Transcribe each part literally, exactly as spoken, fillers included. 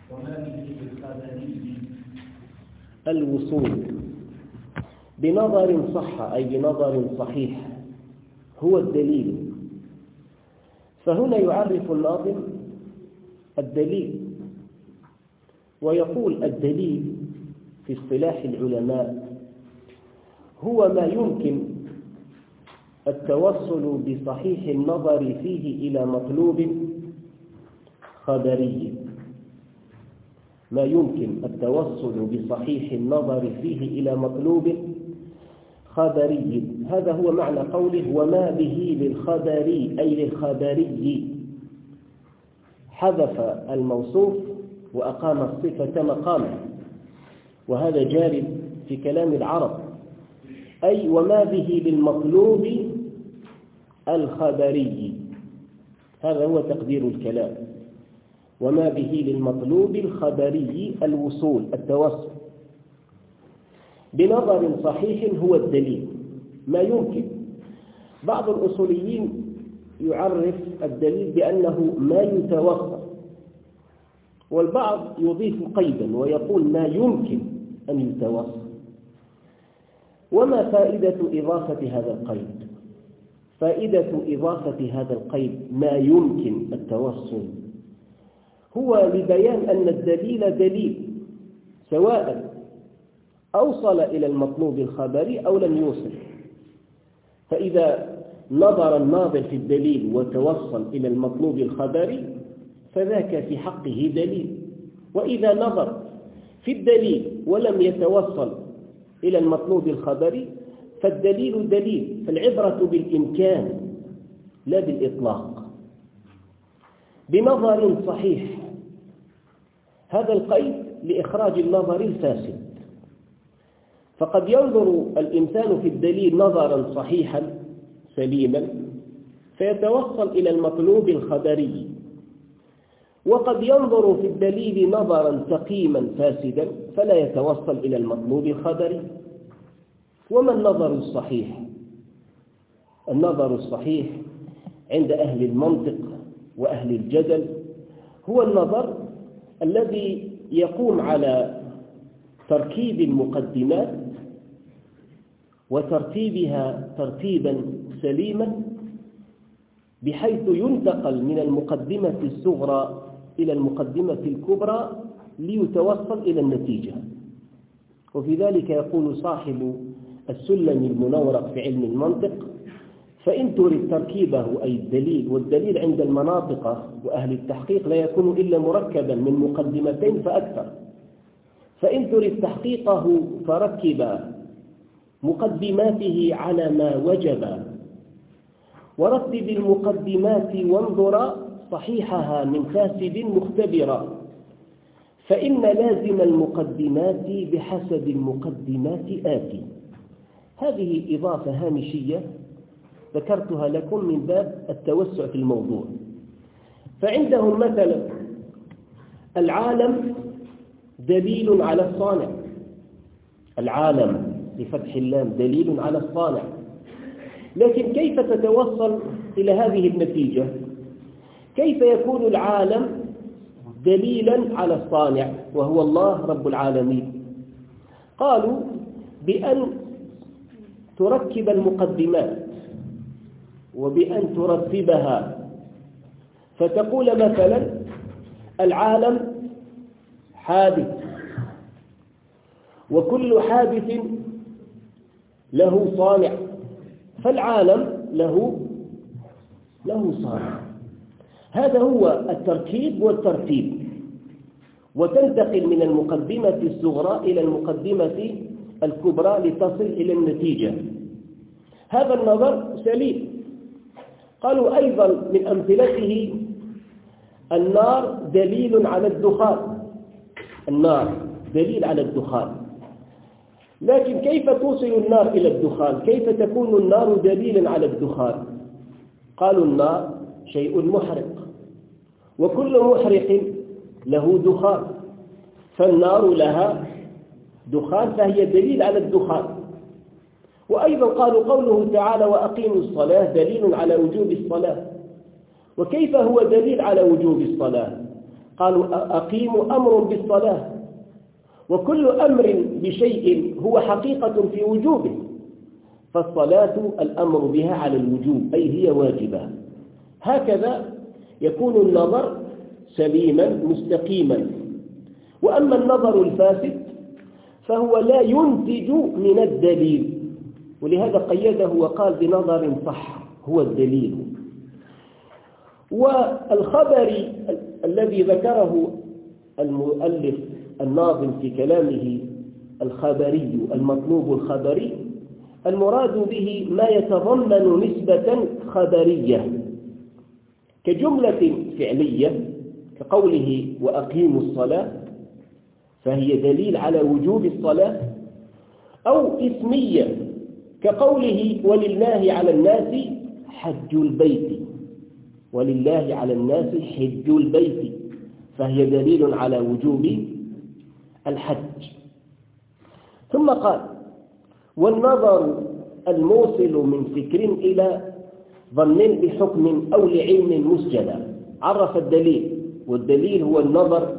وما به بالخبري الوصول بنظر صح أي بنظر صحيح هو الدليل. فهنا يعرف الناظم الدليل ويقول الدليل في اصطلاح العلماء هو ما يمكن التوصل بصحيح النظر فيه إلى مطلوب خبري، ما يمكن التوصل بصحيح النظر فيه إلى مطلوب خبري. هذا هو معنى قوله وما به للخبري أي للخبري، حذف الموصوف وأقام الصفة مقامه، وهذا جار في كلام العرب، أي وما به للمطلوب الخبري، هذا هو تقدير الكلام، وما به للمطلوب الخبري الوصول التوصل بنظر صحيح هو الدليل ما يمكن. بعض الأصوليين يعرف الدليل بأنه ما يتوصل، والبعض يضيف قيدا ويقول ما يمكن أن يتوصل. وما فائدة إضافة هذا القيد؟ فائدة إضافة هذا القيد ما يمكن التوصل هو لبيان أن الدليل دليل سواء أوصل إلى المطلوب الخبري أو لم يوصل. فإذا نظر الناظر في الدليل وتوصل إلى المطلوب الخبري فذاك في حقه دليل، وإذا نظر في الدليل ولم يتوصل إلى المطلوب الخبري فالدليل دليل. فالعبرة بالإمكان لا بالإطلاق. بنظر صحيح هذا القيد لإخراج النظر الفاسد، فقد ينظر الإنسان في الدليل نظرا صحيحا سليما فيتوصل إلى المطلوب الخبري، وقد ينظر في الدليل نظرا سقيما فاسدا فلا يتوصل إلى المطلوب الخبري. وما النظر الصحيح؟ النظر الصحيح عند أهل المنطق وأهل الجدل هو النظر الذي يقوم على تركيب المقدمات وترتيبها ترتيبا سليما بحيث ينتقل من المقدمة الصغرى إلى المقدمة الكبرى ليتوصل إلى النتيجة. وفي ذلك يقول صاحب السلم المنورق في علم المنطق فإن تريد تركيبه أي الدليل، والدليل عند المناطق وأهل التحقيق لا يكون إلا مركبا من مقدمتين فأكثر، فإن تريد تحقيقه فركب مقدماته على ما وجب ورتب المقدمات وانظر صحيحها من فاسد مختبرا، فإن لازم المقدمات بحسب المقدمات آتي. هذه إضافة هامشية ذكرتها لكم من باب التوسع في الموضوع. فعندهم مثلا العالم دليل على الصانع، العالم بفتح اللام دليل على الصانع، لكن كيف تتوصل إلى هذه النتيجة؟ كيف يكون العالم دليلا على الصانع وهو الله رب العالمين؟ قالوا بأن تركب المقدمات وبأن ترتبها، فتقول مثلا العالم حادث وكل حادث له صانع، فالعالم له له صانع. هذا هو التركيب والترتيب، وتنتقل من المقدمة الصغرى إلى المقدمة الكبرى لتصل إلى النتيجة. هذا النظر سليم. قالوا أيضا من أمثلته النار دليل على الدخان، النار دليل على الدخان، لكن كيف توصل النار إلى الدخان؟ كيف تكون النار دليلا على الدخان؟ قالوا النار شيء محرق وكل محرق له دخان، فالنار لها دخان فهي دليل على الدخان. وأيضا قالوا قوله تعالى وأقيموا الصلاة دليل على وجوب الصلاة. وكيف هو دليل على وجوب الصلاة؟ قالوا أقيموا أمر بالصلاة، وكل أمر بشيء هو حقيقة في وجوبه، فالصلاة الأمر بها على الوجوب أي هي واجبة. هكذا يكون النظر سليما مستقيما. وأما النظر الفاسد فهو لا ينتج من الدليل، ولهذا قيده وقال بنظر صح هو الدليل. والخبر الذي ذكره المؤلف الناظم في كلامه الخبري المطلوب الخبري، المراد به ما يتضمن نسبة خبرية كجملة فعلية كقوله وأقيموا الصلاة فهي دليل على وجوب الصلاة، أو اسمية كقوله ولله على الناس حج البيت، ولله على الناس حج البيت فهي دليل على وجوب الحج. ثم قال والنظر الموصل من فكر إلى ظن بحكم أو لعلم مسجلا. عرف الدليل، والدليل هو النظر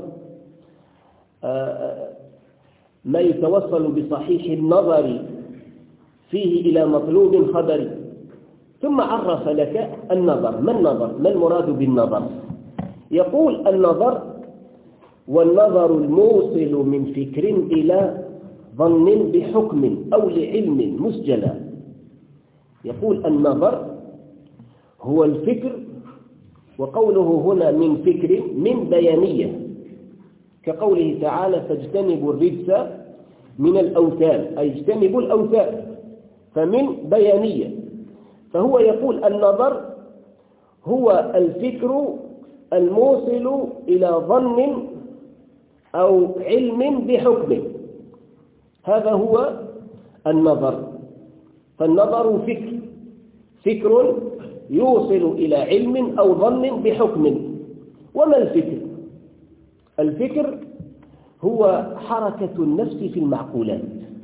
ما يتوصل بصحيح النظر فيه إلى مطلوب خبري. ثم عرف لك النظر. ما النظر؟ ما المراد بالنظر؟ يقول النظر والنظر الموصل من فكر إلى ظن بحكم أو لعلم مسجلا. يقول النظر هو الفكر، وقوله هنا من فكر من بيانية كقوله تعالى فاجتنبوا الرجس من الأوثان، أي اجتنبوا الأوثان، فمن بيانية. فهو يقول النظر هو الفكر الموصل إلى ظن أو علم بحكم، هذا هو النظر. فالنظر فكر فكر يوصل إلى علم أو ظن بحكم. وما الفكر؟ الفكر هو حركة النفس في المعقولات،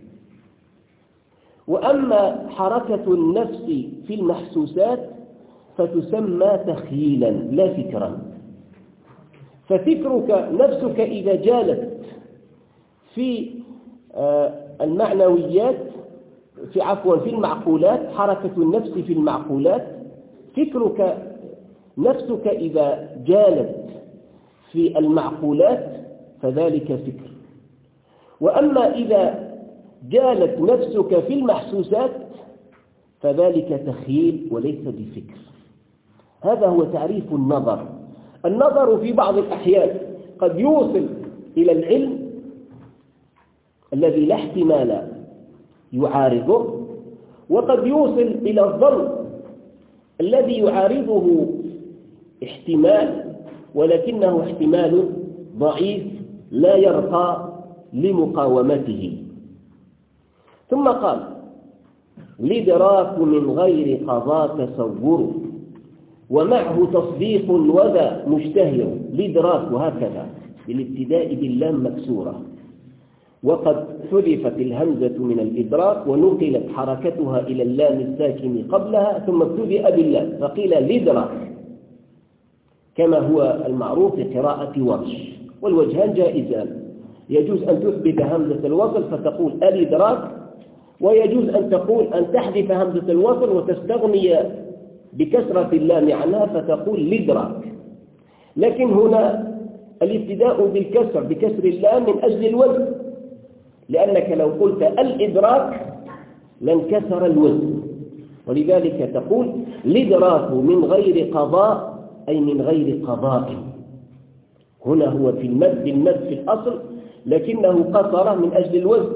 وأما حركة النفس في المحسوسات فتسمى تخيلا لا فكرا. ففكرك نفسك إذا جالت في المعنويات في عفوا في المعقولات، حركة النفس في المعقولات، فكرك نفسك إذا جالت في المعقولات فذلك فكر. وأما إذا جالت نفسك في المحسوسات فذلك تخيل وليس بفكر. هذا هو تعريف النظر. النظر في بعض الأحيان قد يوصل إلى العلم الذي لا احتمال يعارضه، وقد يوصل إلى الظن الذي يعارضه احتمال ولكنه احتمال ضعيف لا يرقى لمقاومته. ثم قال الإدراك من غير قضاء تصور ومعه تصديق وذا مشتهر. الإدراك هكذا بالابتداء باللام مكسورة، وقد حذفت الهمزة من الإدراك ونقلت حركتها إلى اللام الساكن قبلها ثم ابتدأ باللام فقيل الإدراك كما هو المعروف في قراءة ورش. والوجهان جائزان، يجوز أن تثبت همزة الوصل فتقول الإدراك، ويجوز أن تقول أن تحذف همزة الوصل وتستغني بكسرة اللام عنها فتقول الإدراك. لكن هنا الابتداء بالكسر بكسر اللام من أجل الوزن، لأنك لو قلت الإدراك لانكسر الوزن، ولذلك تقول الإدراك من غير قضاء أي من غير قضاء. هنا هو في المد بالمد في الأصل لكنه قصر من أجل الوزن.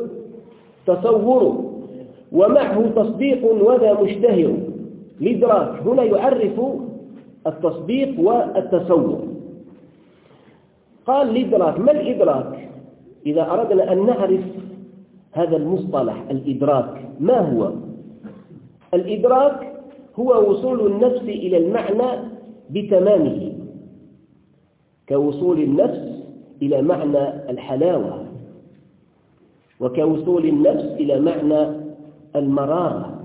تصور ومعه تصديق وذا مشتهر. الإدراك هنا يعرف التصديق والتصور. قال الإدراك. ما الإدراك؟ إذا أردنا أن نعرف هذا المصطلح الإدراك ما هو؟ الإدراك هو وصول النفس إلى المعنى بتمامه، كوصول النفس إلى معنى الحلاوة، وكوصول النفس إلى معنى المرارة.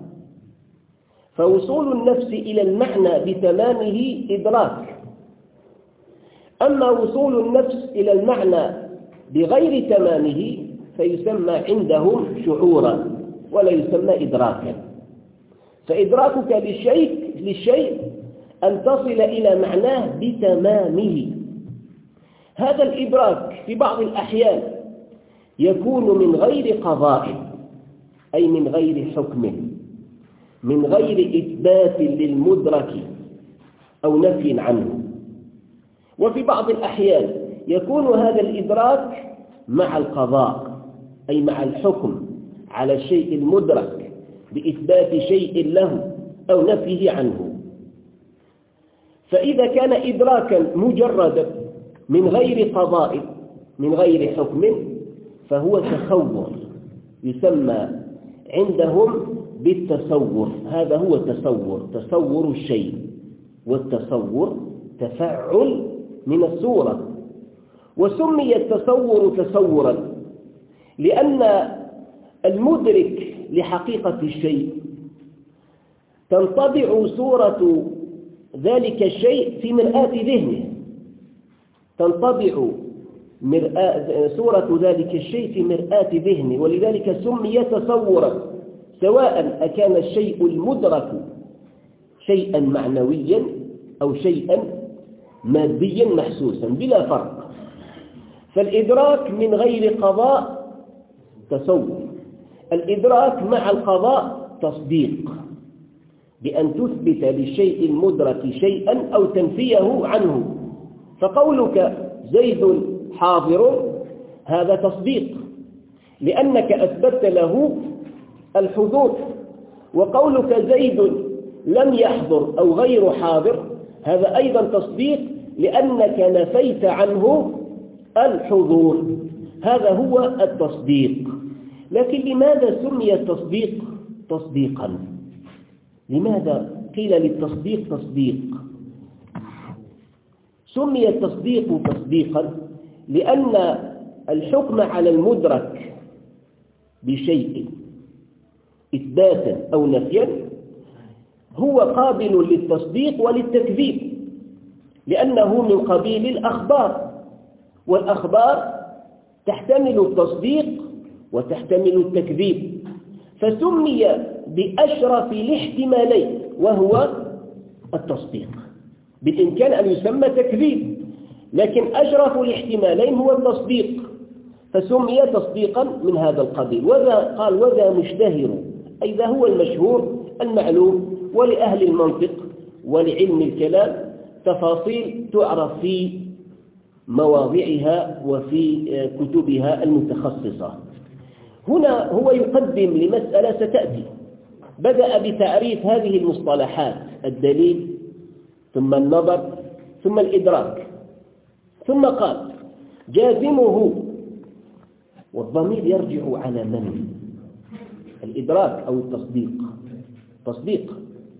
فوصول النفس إلى المعنى بتمامه إدراك. أما وصول النفس إلى المعنى بغير تمامه فيسمى عندهم شعورا ولا يسمى إدراكا. فإدراكك للشيء, للشيء أن تصل إلى معناه بتمامه. هذا الإدراك في بعض الأحيان يكون من غير قضاء، أي من غير حكم، من غير إثبات للمدرك أو نفي عنه. وفي بعض الأحيان يكون هذا الإدراك مع القضاء، أي مع الحكم على الشيء المدرك بإثبات شيء له أو نفيه عنه. فإذا كان إدراكا مجردا من غير قضاء من غير حكم فهو تصور، يسمى عندهم بالتصور. هذا هو التصور، تصور الشيء، والتصور تفعل من الصورة. وسمي التصور تصورا لأن المدرك لحقيقة الشيء تنطبع صورة ذلك الشيء في مرآة ذهنه، تنطبع مرآة صورة ذلك الشيء في مرآة ذهنه، ولذلك سمي تصورا، سواء أكان الشيء المدرك شيئا معنويا أو شيئا ماديا محسوسا بلا فرق. فالإدراك من غير قضاء تصور، الإدراك مع القضاء تصديق، بأن تثبت للشيء المدرك شيئا أو تنفيه عنه. فقولك زيد حاضر هذا تصديق لأنك أثبت له الحضور، وقولك زيد لم يحضر أو غير حاضر هذا أيضا تصديق لأنك نفيت عنه الحضور. هذا هو التصديق. لكن لماذا سمي التصديق تصديقا؟ لماذا قيل للتصديق تصديق؟ سمي التصديق تصديقا لأن الحكم على المدرك بشيء إثباتا أو نفيا هو قابل للتصديق وللتكذيب، لأنه من قبيل الأخبار، والأخبار تحتمل التصديق وتحتمل التكذيب، فسمي بأشرف الاحتمالين وهو التصديق. بالإمكان أن يسمى تكذيب، لكن أشرف الاحتمالين هو التصديق، فسمي تصديقا من هذا القبيل. وذا قال وذا مشتهر، أي ذا هو المشهور المعلوم، ولأهل المنطق ولعلم الكلام تفاصيل تعرف في مواضعها وفي كتبها المتخصصة. هنا هو يقدم لمسألة ستأتي، بدأ بتعريف هذه المصطلحات: الدليل، ثم النظر، ثم الإدراك، ثم قال جازمه، والضمير يرجع على من؟ الإدراك أو التصديق؟ تصديق،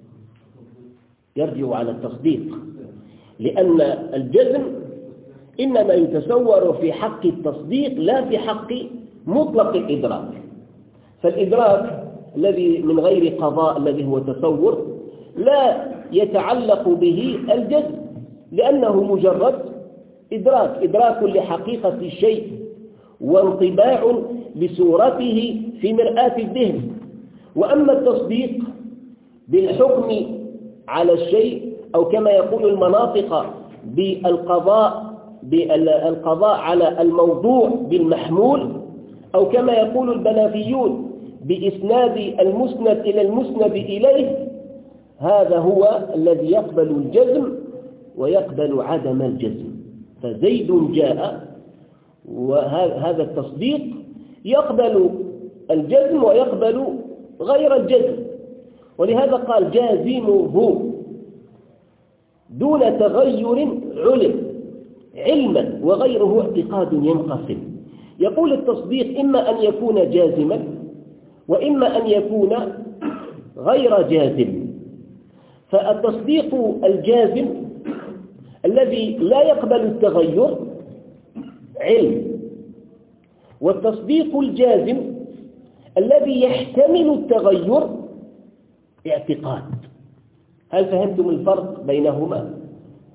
يرجع على التصديق، لأن الجزم إنما يتصور في حق التصديق لا في حق مطلق الإدراك. فالإدراك الذي من غير قضاء الذي هو تصور لا يتعلق به الجزم، لأنه مجرد إدراك، إدراك لحقيقة الشيء وانطباع لصورته في مرآة الذهن. وأما التصديق بالحكم على الشيء، أو كما يقول المناطق بالقضاء بالقضاء على الموضوع بالمحمول، أو كما يقول البلاغيون بإسناد المسند إلى المسند إليه، هذا هو الذي يقبل الجزم ويقبل عدم الجزم. فزيد جاء، وهذا التصديق يقبل الجزم ويقبل غير الجزم، ولهذا قال جازمه دون تغير علم، علما وغيره اعتقاد ينقسم. يقول التصديق إما أن يكون جازما وإما أن يكون غير جازم. فالتصديق الجازم الذي لا يقبل التغير علم، والتصديق الجازم الذي يحتمل التغير اعتقاد. هل فهمتم الفرق بينهما؟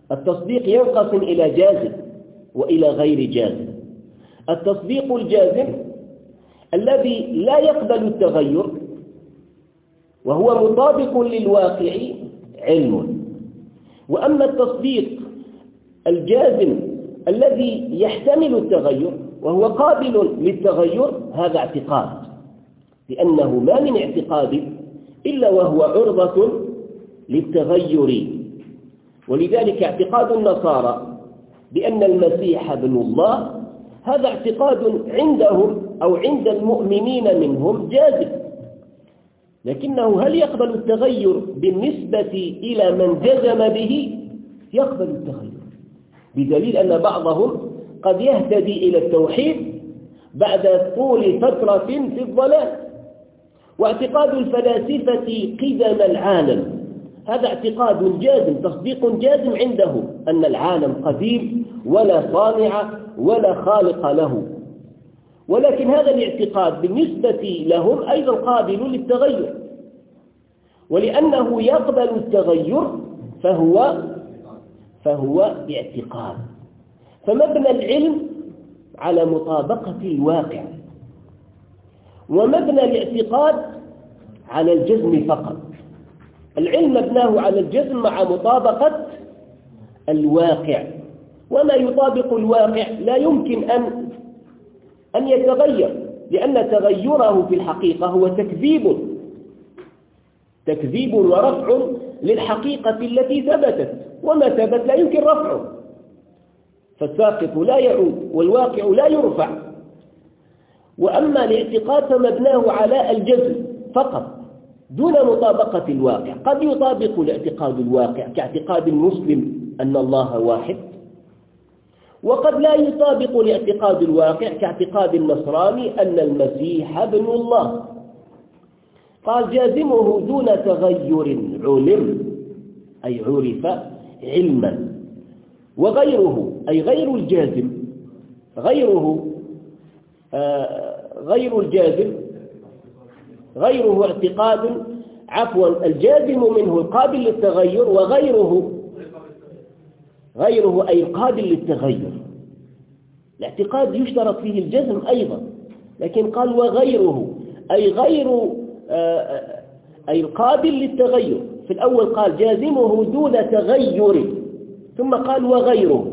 التصديق ينقسم إلى جازم وإلى غير جازم. التصديق الجازم الذي لا يقبل التغير وهو مطابق للواقع علم. وأما التصديق الجازم الذي يحتمل التغير وهو قابل للتغير هذا اعتقاد، لأنه ما من اعتقاد إلا وهو عرضة للتغير. ولذلك اعتقاد النصارى بأن المسيح ابن الله هذا اعتقاد عندهم أو عند المؤمنين منهم جازم، لكنه هل يقبل التغير بالنسبة إلى من جزم به؟ يقبل التغير، بدليل أن بعضهم قد يهتدي إلى التوحيد بعد طول فترة في الضلال. واعتقاد الفلاسفة قدم العالم هذا اعتقاد جازم، تصديق جازم عندهم أن العالم قديم ولا صانع ولا خالق له، ولكن هذا الاعتقاد بالنسبة لهم أيضا قابل للتغير، ولأنه يقبل التغير فهو فهو اعتقاد. فمبنى العلم على مطابقة الواقع، ومبنى الاعتقاد على الجزم فقط. العلم مبناه على الجزم مع مطابقة الواقع، وما يطابق الواقع لا يمكن أن أن يتغير، لأن تغيره في الحقيقة هو تكذيب تكذيب ورفع للحقيقة التي ثبتت، وما ثبت لا يمكن رفعه، فالساقط لا يعود والواقع لا يرفع. وأما الاعتقاد فمبناه على الجزم فقط دون مطابقة الواقع. قد يطابق الاعتقاد الواقع كاعتقاد المسلم أن الله واحد، وقد لا يطابق الاعتقاد الواقع كاعتقاد النصراني أن المسيح ابن الله. قال جازمه دون تغير علم، أي عرف علما، وغيره أي غير الجازم غيره آه غير الجازم غيره اعتقاد عفوا الجازم منه القابل للتغير، وغيره غيره أي القابل للتغير. الاعتقاد يشترط فيه الجزم أيضا، لكن قال وغيره أي غير أي القابل للتغير. في الأول قال جازمه دون تغير، ثم قال وغيره،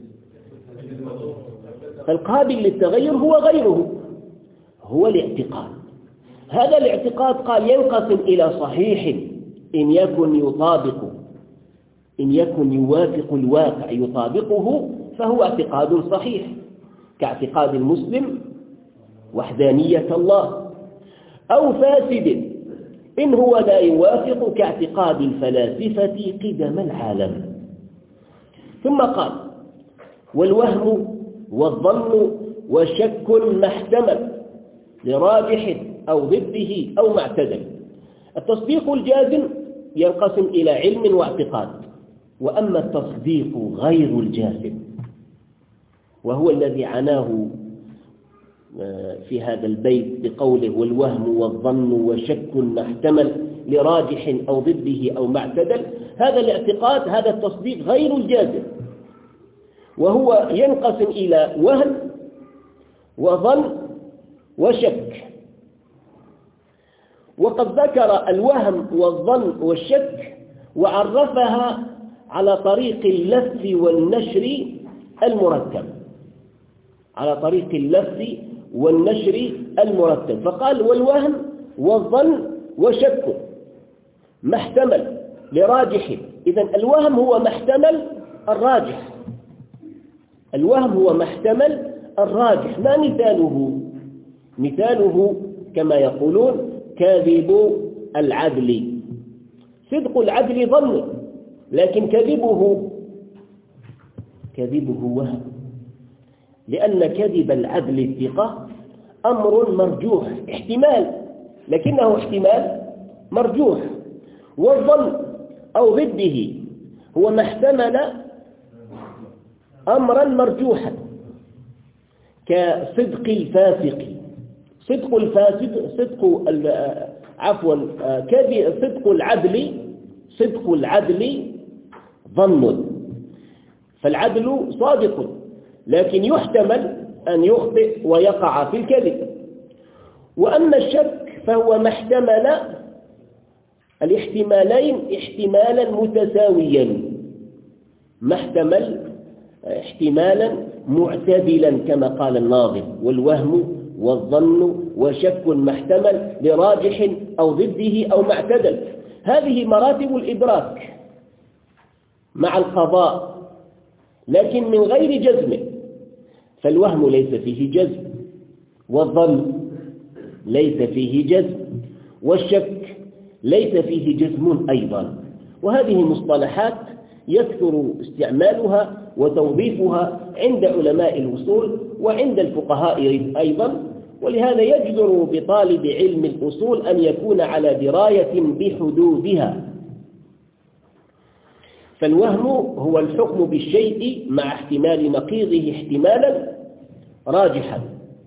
فالقابل للتغير هو غيره، هو الاعتقاد. هذا الاعتقاد قال ينقسم إلى صحيح إن يكن يطابق إن يكن يوافق الواقع يطابقه فهو اعتقاد صحيح، كاعتقاد المسلم وحدانية الله، أو فاسد إن هو لا يوافق كاعتقاد الفلاسفة قدم العالم. ثم قال والوهم والظن وشك ما احتمل لراجح أو ضده أو معتدل. التصديق الجازم ينقسم إلى علم واعتقاد، وأما التصديق غير الجازم وهو الذي عناه في هذا البيت بقوله والوهم والظن وشك ما احتمل لراجح أو ضده أو معتدل، هذا الاعتقاد هذا التصديق غير الجازم، وهو ينقسم إلى وهم وظن وشك. وقد ذكر الوهم والظن والشك وعرفها على طريق اللف والنشر المرتب على طريق اللف والنشر المرتب فقال والوهم والظن وشك ما احتمل لراجح. إذن الوهم هو ما احتمل الراجح الوهم هو ما احتمل الراجح. ما مثاله؟ مثاله كما يقولون كاذب العدل. صدق العدل ظن، لكن كذبه كذبه وهم، لأن كذب العدل الثقة أمر مرجوح، احتمال لكنه احتمال مرجوح. والظن أو ضده هو ما احتمل أمرا مرجوحا كصدق الفاسق. صدق الفاسد صدق عفوا كذب صدق العدل صدق العدل ظن، فالعدل صادق، لكن يحتمل أن يخطئ ويقع في الكذب. وأما الشك فهو ما احتمل الاحتمالين احتمالا متساويا، ما احتمل احتمالا معتدلا كما قال الناظم، والوهم والظن وشك ما احتمل لراجح أو ضده أو ما اعتدل. هذه مراتب الإدراك مع القضاء، لكن من غير جزم. فالوهم ليس فيه جزم، والظن ليس فيه جزم، والشك ليس فيه جزم أيضا. وهذه مصطلحات يكثر استعمالها وتوظيفها عند علماء الأصول وعند الفقهاء أيضا، ولهذا يجدر بطالب علم الأصول أن يكون على دراية بحدودها. فالوهم هو الحكم بالشيء مع احتمال نقيضه احتمالا راجحا،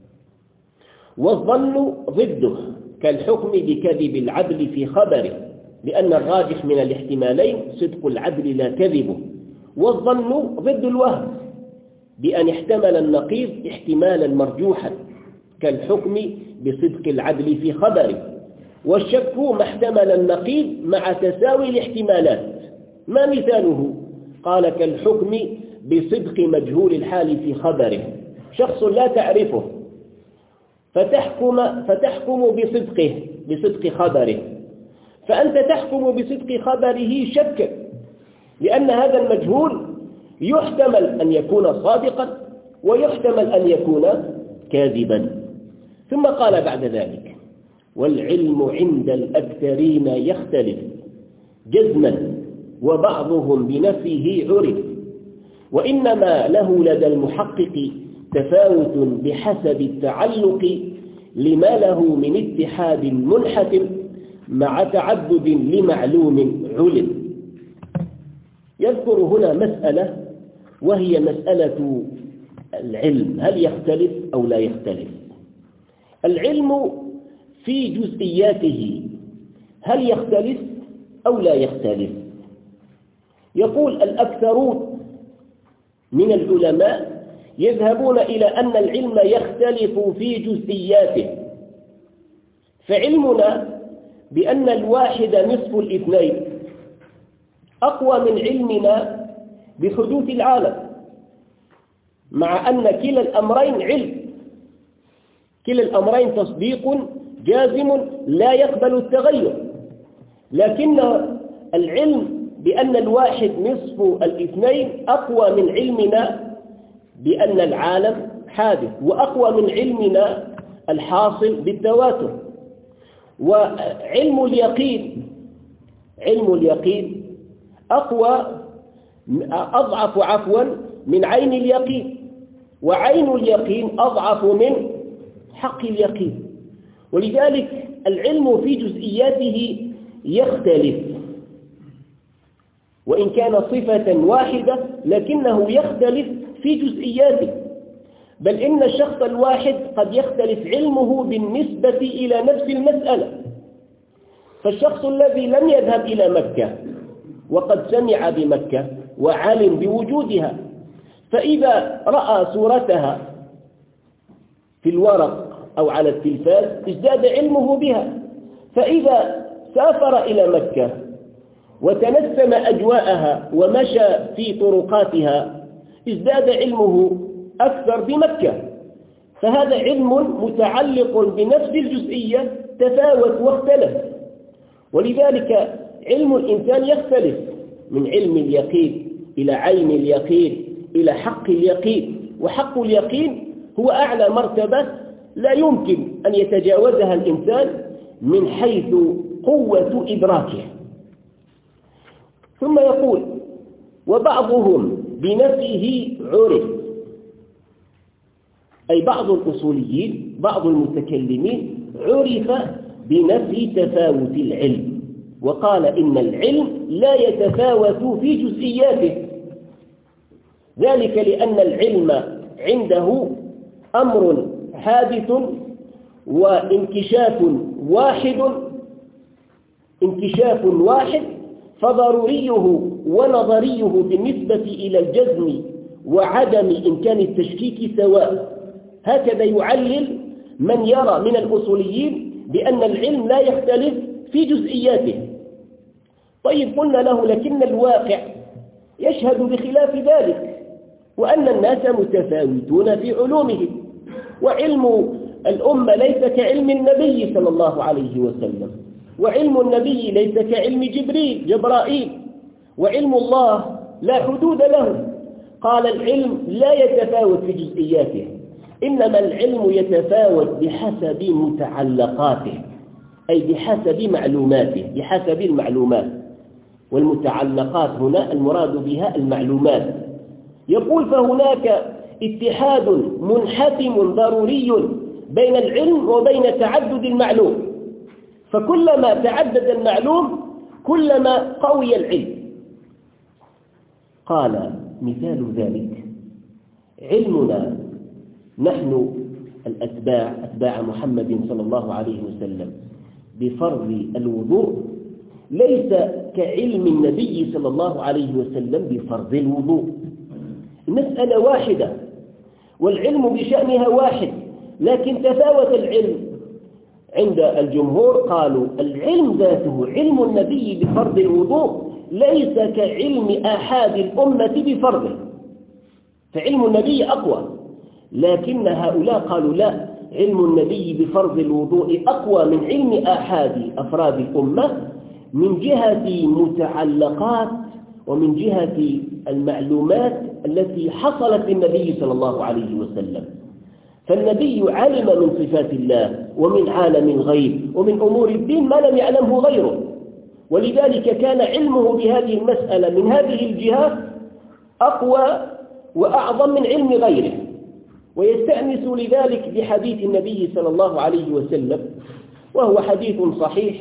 والظن ضده كالحكم بكذب العدل في خبره، لأن الراجح من الاحتمالين صدق العدل لا كذبه، والظن ضد الوهم بأن احتمل النقيض احتمالا مرجوحا كالحكم بصدق العدل في خبره، والشك ما احتمل النقيض مع تساوي الاحتمالات. ما مثاله؟ قال كالحكم بصدق مجهول الحال في خبره، شخص لا تعرفه فتحكم, فتحكم بصدقه بصدق خبره، فأنت تحكم بصدق خبره شكا، لأن هذا المجهول يحتمل أن يكون صادقا ويحتمل أن يكون كاذبا. ثم قال بعد ذلك: والعلم عند الأكثرين يختلف جزما وبعضهم بنفيه عرف، وإنما له لدى المحقق تفاوت بحسب التعلق لما له من اتحاد منحتم مع تعدد لمعلوم علم. يذكر هنا مسألة وهي مسألة العلم، هل يختلف أو لا يختلف؟ العلم في جزئياته هل يختلف أو لا يختلف؟ يقول الأكثرون من العلماء يذهبون إلى أن العلم يختلف في جزئياته، فعلمنا بأن الواحد نصف الاثنين أقوى من علمنا بحدوث العالم، مع أن كلا الأمرين علم، كلا الأمرين تصديق جازم لا يقبل التغير، لكن العلم بأن الواحد نصف الاثنين أقوى من علمنا بأن العالم حادث، وأقوى من علمنا الحاصل بالتواتر. وعلم اليقين علم اليقين أقوى أضعف عفوا من عين اليقين، وعين اليقين أضعف من حق اليقين. ولذلك العلم في جزئياته يختلف، وإن كان صفة واحدة لكنه يختلف في جزئياته، بل إن الشخص الواحد قد يختلف علمه بالنسبة إلى نفس المسألة. فالشخص الذي لم يذهب إلى مكة وقد سمع بمكة وعلم بوجودها، فإذا رأى صورتها في الورق أو على التلفاز ازداد علمه بها، فإذا سافر إلى مكة وتنسم أجواءها ومشى في طرقاتها ازداد علمه أكثر بمكة. فهذا علم متعلق بنفس الجزئية تفاوت واختلف. ولذلك علم الإنسان يختلف من علم اليقين إلى عين اليقين إلى حق اليقين، وحق اليقين هو أعلى مرتبة لا يمكن أن يتجاوزها الإنسان من حيث قوة إدراكه. ثم يقول: وبعضهم بنفيه عرف، أي بعض الأصوليين بعض المتكلمين عرف بنفي تفاوت العلم، وقال إن العلم لا يتفاوت في جزئياته، ذلك لأن العلم عنده أمر حادث وانكشاف واحد انكشاف واحد فضروريه ونظريه بالنسبة إلى الجزم وعدم إمكان التشكيك سواء. هكذا يعلل من يرى من الأصوليين بأن العلم لا يختلف في جزئياته. طيب قلنا له لكن الواقع يشهد بخلاف ذلك، وأن الناس متفاوتون في علومهم، وعلم الأمة ليس كعلم النبي صلى الله عليه وسلم، وعلم النبي ليس كعلم جبريل جبرائيل، وعلم الله لا حدود له. قال العلم لا يتفاوت في جزئياته، إنما العلم يتفاوت بحسب متعلقاته، أي بحسب معلوماته، بحسب المعلومات. والمتعلقات هنا المراد بها المعلومات. يقول فهناك اتحاد منحتم ضروري بين العلم وبين تعدد المعلوم، فكلما تعدد المعلوم كلما قوي العلم. قال مثال ذلك علمنا نحن الأتباع أتباع محمد صلى الله عليه وسلم بفرض الوضوء ليس كعلم النبي صلى الله عليه وسلم بفرض الوضوء. المسألة واحدة والعلم بشأنها واحد، لكن تفاوت العلم. عند الجمهور قالوا العلم ذاته علم النبي بفرض الوضوء ليس كعلم آحاد الأمة بفرضه، فعلم النبي أقوى. لكن هؤلاء قالوا لا، علم النبي بفرض الوضوء أقوى من علم آحاد أفراد الأمة من جهة متعلقات ومن جهة المعلومات التي حصلت للنبي صلى الله عليه وسلم. فالنبي علم من صفات الله ومن عالم الغيب ومن أمور الدين ما لم يعلمه غيره، ولذلك كان علمه بهذه المسألة من هذه الجهة أقوى وأعظم من علم غيره. ويستأنس لذلك بحديث النبي صلى الله عليه وسلم، وهو حديث صحيح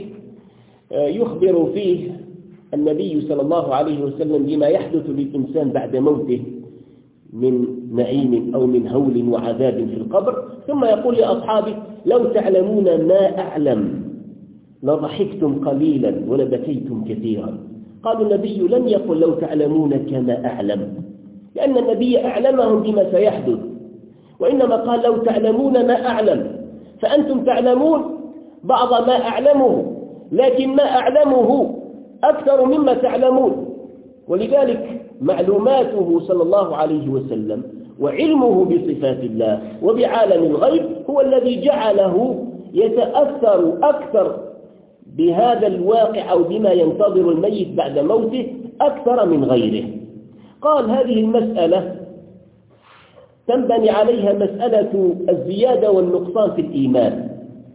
يخبر فيه النبي صلى الله عليه وسلم بما يحدث للإنسان بعد موته من نعيم أو من هول وعذاب في القبر، ثم يقول لأصحابه لو تعلمون ما أعلم لضحكتم قليلا ولبكيتم كثيرا. قالوا النبي لم يقل لو تعلمون كما أعلم، لأن النبي أعلمهم بما سيحدث، وإنما قال لو تعلمون ما أعلم، فأنتم تعلمون بعض ما أعلمه، لكن ما أعلمه أكثر مما تعلمون. ولذلك معلوماته صلى الله عليه وسلم وعلمه بصفات الله وبعالم الغيب هو الذي جعله يتأثر أكثر بهذا الواقع أو بما ينتظر الميت بعد موته أكثر من غيره. قال هذه المسألة تنبني عليها مسألة الزيادة والنقصان في الإيمان.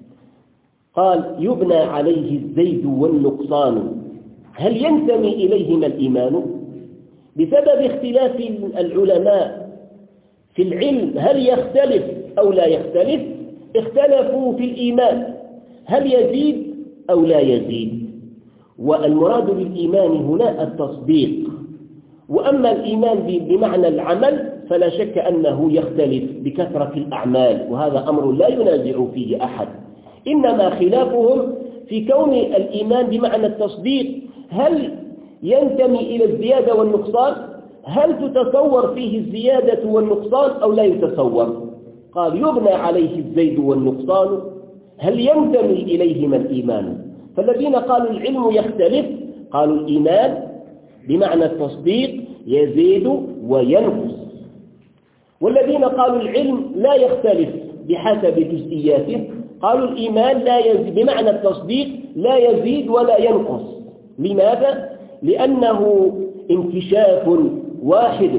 قال يبنى عليه الزيد والنقصان، هل ينتمي إليهما الإيمان؟ بسبب اختلاف العلماء في العلم هل يختلف أو لا يختلف، اختلفوا في الإيمان هل يزيد أو لا يزيد. والمراد بالإيمان هنا التصديق، وأما الإيمان بمعنى العمل فلا شك أنه يختلف بكثرة الأعمال، وهذا أمر لا ينازع فيه أحد. إنما خلافهم في كون الإيمان بمعنى التصديق هل ينتمي إلى الزيادة والنقصان، هل تتصور فيه الزيادة والنقصان أو لا يتصور. قال يبنى عليه الزيد والنقصان، هل ينتمي إليهما الإيمان. فالذين قالوا العلم يختلف قالوا الإيمان بمعنى التصديق يزيد وينقص، والذين قالوا العلم لا يختلف بحسب جزئياته قالوا الإيمان لا يزيد بمعنى التصديق لا يزيد ولا ينقص. لماذا؟ لأنه انكشاف واحد،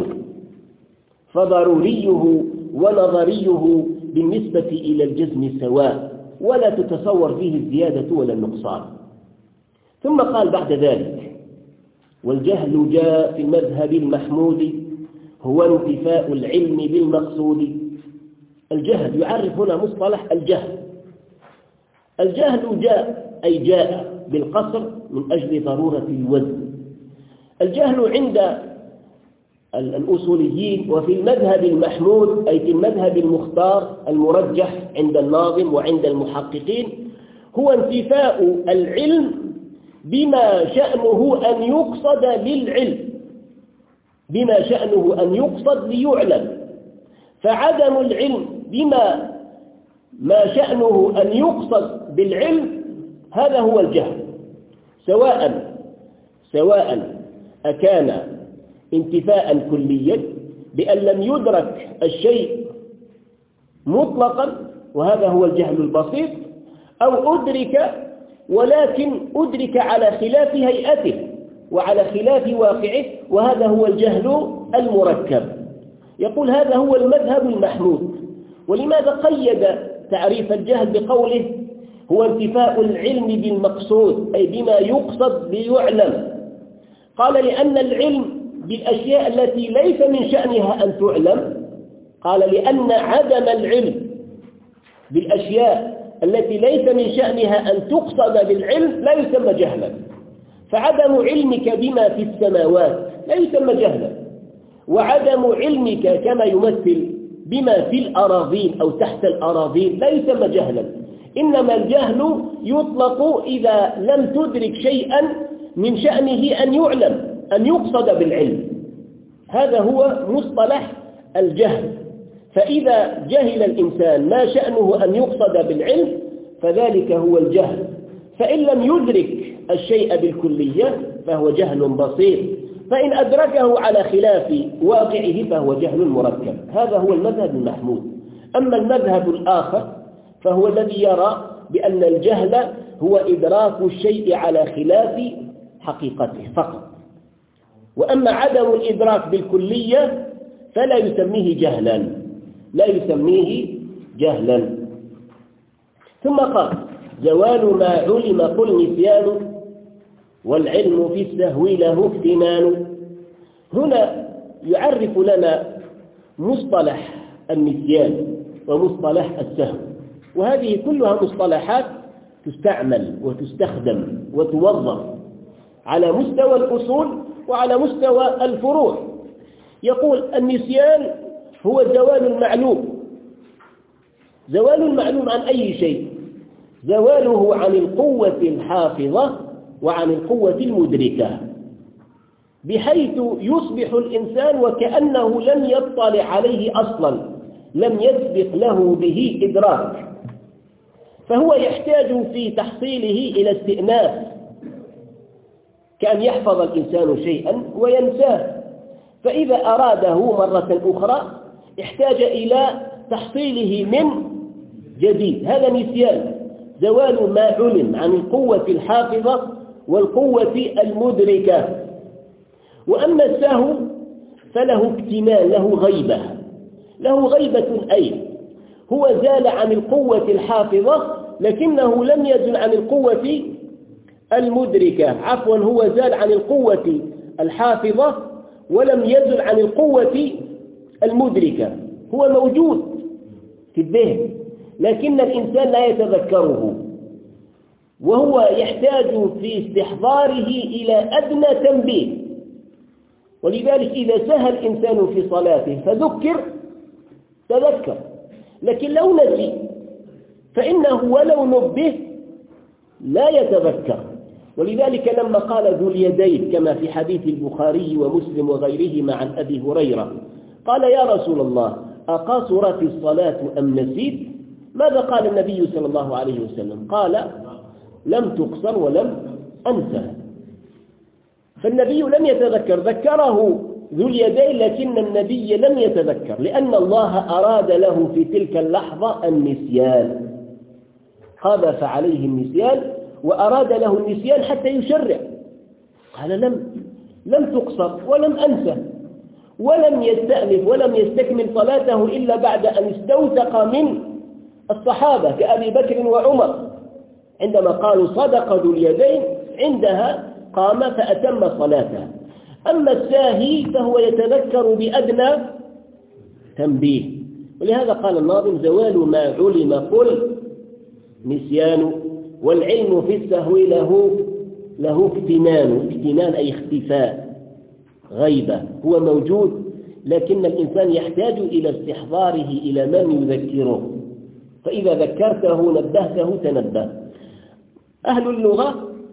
فضروريه ونظريه بالنسبة إلى الجزم سواء، ولا تتصور فيه الزيادة ولا النقصان. ثم قال بعد ذلك والجهل جاء في المذهب المحمود هو انتفاء العلم بالمقصود. الجهل يعرف هنا مصطلح الجهل. الجهل جاء أي جاء بالقصر من أجل ضرورة الوزن. الجهل عند الأصوليين وفي المذهب المحمود أي في المذهب المختار المرجح عند الناظم وعند المحققين هو انتفاء العلم بما شأنه أن يقصد للعلم، بما شأنه أن يقصد ليعلم. فعدم العلم بما ما شأنه أن يقصد بالعلم هذا هو الجهل، سواء سواء أكان انتفاء كليا بأن لم يدرك الشيء مطلقا وهذا هو الجهل البسيط، أو أدرك ولكن أدرك على خلاف هيئته وعلى خلاف واقعه وهذا هو الجهل المركب. يقول هذا هو المذهب المحمود. ولماذا قيد تعريف الجهل بقوله هو انتفاء العلم بالمقصود أي بما يقصد ليعلم؟ قال لأن العلم بالأشياء التي ليس من شأنها أن تعلم، قال لأن عدم العلم بالأشياء التي ليس من شأنها أن تقصد بالعلم لا يسمى جهلا. فعدم علمك بما في السماوات لا يسمى جهلا، وعدم علمك كما يمثل بما في الأراضين أو تحت الأراضين لا يسمى جهلا. إنما الجهل يطلق إذا لم تدرك شيئا من شأنه أن يعلم أن يقصد بالعلم، هذا هو مصطلح الجهل. فإذا جهل الإنسان ما شأنه أن يقصد بالعلم فذلك هو الجهل. فإن لم يدرك الشيء بالكلية فهو جهل بسيط، فإن أدركه على خلاف واقعه فهو جهل مركب. هذا هو المذهب المحمود. أما المذهب الآخر فهو الذي يرى بأن الجهل هو إدراك الشيء على خلاف حقيقته فقط، وأما عدم الإدراك بالكلية فلا يسميه جهلا، لا يسميه جهلا. ثم قال زوال ما علم قل نسيان والعلم في السهو له اكتمان. هنا يعرف لنا مصطلح النسيان ومصطلح السهو، وهذه كلها مصطلحات تستعمل وتستخدم وتوظف على مستوى الأصول وعلى مستوى الفروع. يقول النسيان هو زوال المعلوم، زوال المعلوم عن أي شيء؟ زواله عن القوة الحافظة وعن القوة المدركة، بحيث يصبح الإنسان وكأنه لم يطلع عليه أصلا، لم يسبق له به إدراك، فهو يحتاج في تحصيله إلى استئناف، كأن يحفظ الإنسان شيئا وينساه، فإذا أراده مرة أخرى احتاج إلى تحصيله من جديد. هذا نسيان، زوال ما علم عن القوة الحافظة والقوة المدركة. وأما السهو فله اكتمال، له غيبة، له غيبة أي هو زال عن القوة الحافظة لكنه لم يزل عن القوة المدركة، عفوا هو زال عن القوة الحافظة ولم يزل عن القوة المدركة، هو موجود في الذهن لكن الإنسان لا يتذكره، وهو يحتاج في استحضاره إلى أدنى تنبيه. ولذلك إذا سهى الإنسان في صلاته فذكر تذكر، لكن لو نسي فإنه ولو نبه لا يتذكر. ولذلك لما قال ذو اليدين كما في حديث البخاري ومسلم وغيرهما عن أبي هريرة قال يا رسول الله أقصرت الصلاة أم نسيت؟ ماذا قال النبي صلى الله عليه وسلم؟ قال لم تقصر ولم أنسى. فالنبي لم يتذكر، ذكره ذو اليدين لكن النبي لم يتذكر، لأن الله أراد له في تلك اللحظة النسيان، قذف عليه النسيان وأراد له النسيان حتى يشرع. قال لم لم تقصر ولم أنسى، ولم يستأنف ولم يستكمل صلاته إلا بعد أن استوثق من الصحابة كأبي بكر وعمر عندما قالوا صدق ذو اليدين، عندها قام فأتم صلاته. أما الساهي فهو يتذكر بأدنى تنبيه. ولهذا قال الناظم زوال ما علم قل نسيان والعلم في السهو له له اكتنان. اكتنان أي اختفاء، غيبة، هو موجود لكن الإنسان يحتاج إلى استحضاره إلى من يذكره، فإذا ذكرته نبهته تنبه. أهل اللغة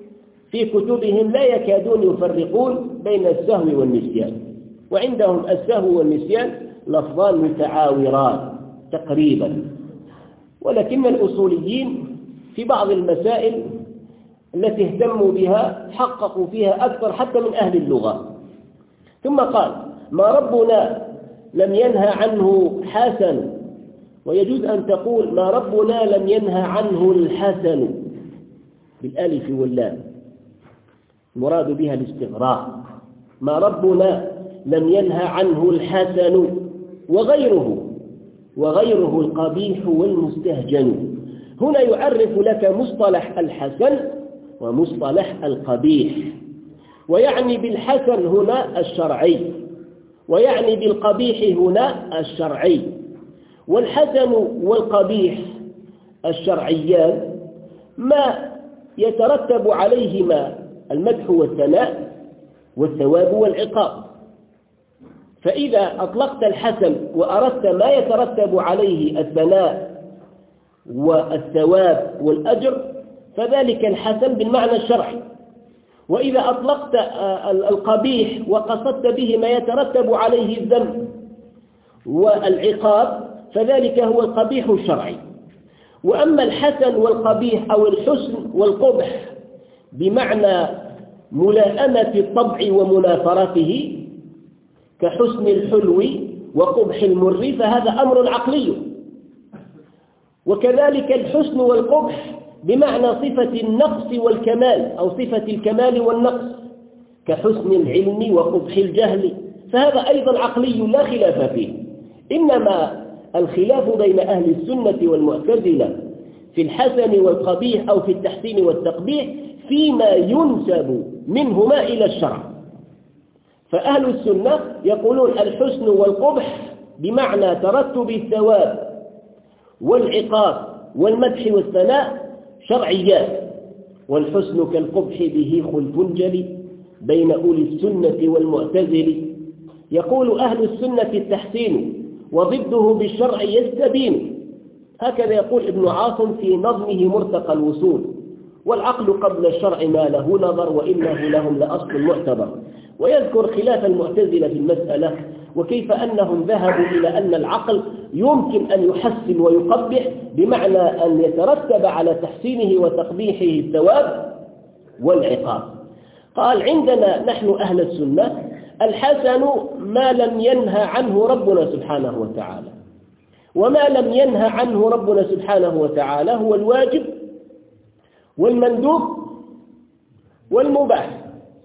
في كتبهم لا يكادون يفرقون بين السهو والنسيان، وعندهم السهو والنسيان لفظان متعاوران تقريبا. ولكن الأصوليين في بعض المسائل التي اهتموا بها حققوا فيها أكثر حتى من أهل اللغة. ثم قال: ما ربنا لم ينهى عنه حسن، ويجوز أن تقول ما ربنا لم ينهى عنه الحسن بالألف واللام، المراد بها الاستغراق. ما ربنا لم ينهى عنه الحسن وغيره وغيره القبيح والمستهجن. هنا يعرف لك مصطلح الحسن ومصطلح القبيح، ويعني بالحسن هنا الشرعي، ويعني بالقبيح هنا الشرعي. والحسن والقبيح الشرعيان ما يترتب عليهما المدح والثناء والثواب والعقاب. فإذا أطلقت الحسن وأردت ما يترتب عليه الثناء والثواب والأجر فذلك الحسن بالمعنى الشرعي. وإذا أطلقت القبيح وقصدت به ما يترتب عليه الذم والعقاب فذلك هو القبيح الشرعي. وأما الحسن والقبيح أو الحسن والقبح بمعنى ملائمة الطبع ومنافرته كحسن الحلو وقبح المر فهذا أمر عقلي. وكذلك الحسن والقبح بمعنى صفة النقص والكمال أو صفة الكمال والنقص كحسن العلم وقبح الجهل، فهذا أيضا عقلي لا خلاف فيه. إنما الخلاف بين أهل السنة والمعتزلة في الحسن والقبيح أو في التحسين والتقبيح فيما ينسب منهما إلى الشرع. فأهل السنة يقولون الحسن والقبح بمعنى ترتب الثواب والعقاب والمدح والثناء شرعيات، والحسن كالقبح به خلف جلي بين أولي السنة والمعتزل. يقول أهل السنة التحسين وضده بالشرع يستبين، هكذا يقول ابن عاصم في نظمه مرتقى الوصول. والعقل قبل الشرع ما له نظر وإنه لهم لأصل معتبر. ويذكر خلاف المعتزلة في المسألة وكيف أنهم ذهبوا إلى أن العقل يمكن أن يحسن ويقبح بمعنى أن يترتب على تحسينه وتقبيحه الثواب والعقاب. قال عندنا نحن أهل السنة الحسن ما لم ينهى عنه ربنا سبحانه وتعالى، وما لم ينهى عنه ربنا سبحانه وتعالى هو الواجب والمندوب والمباح.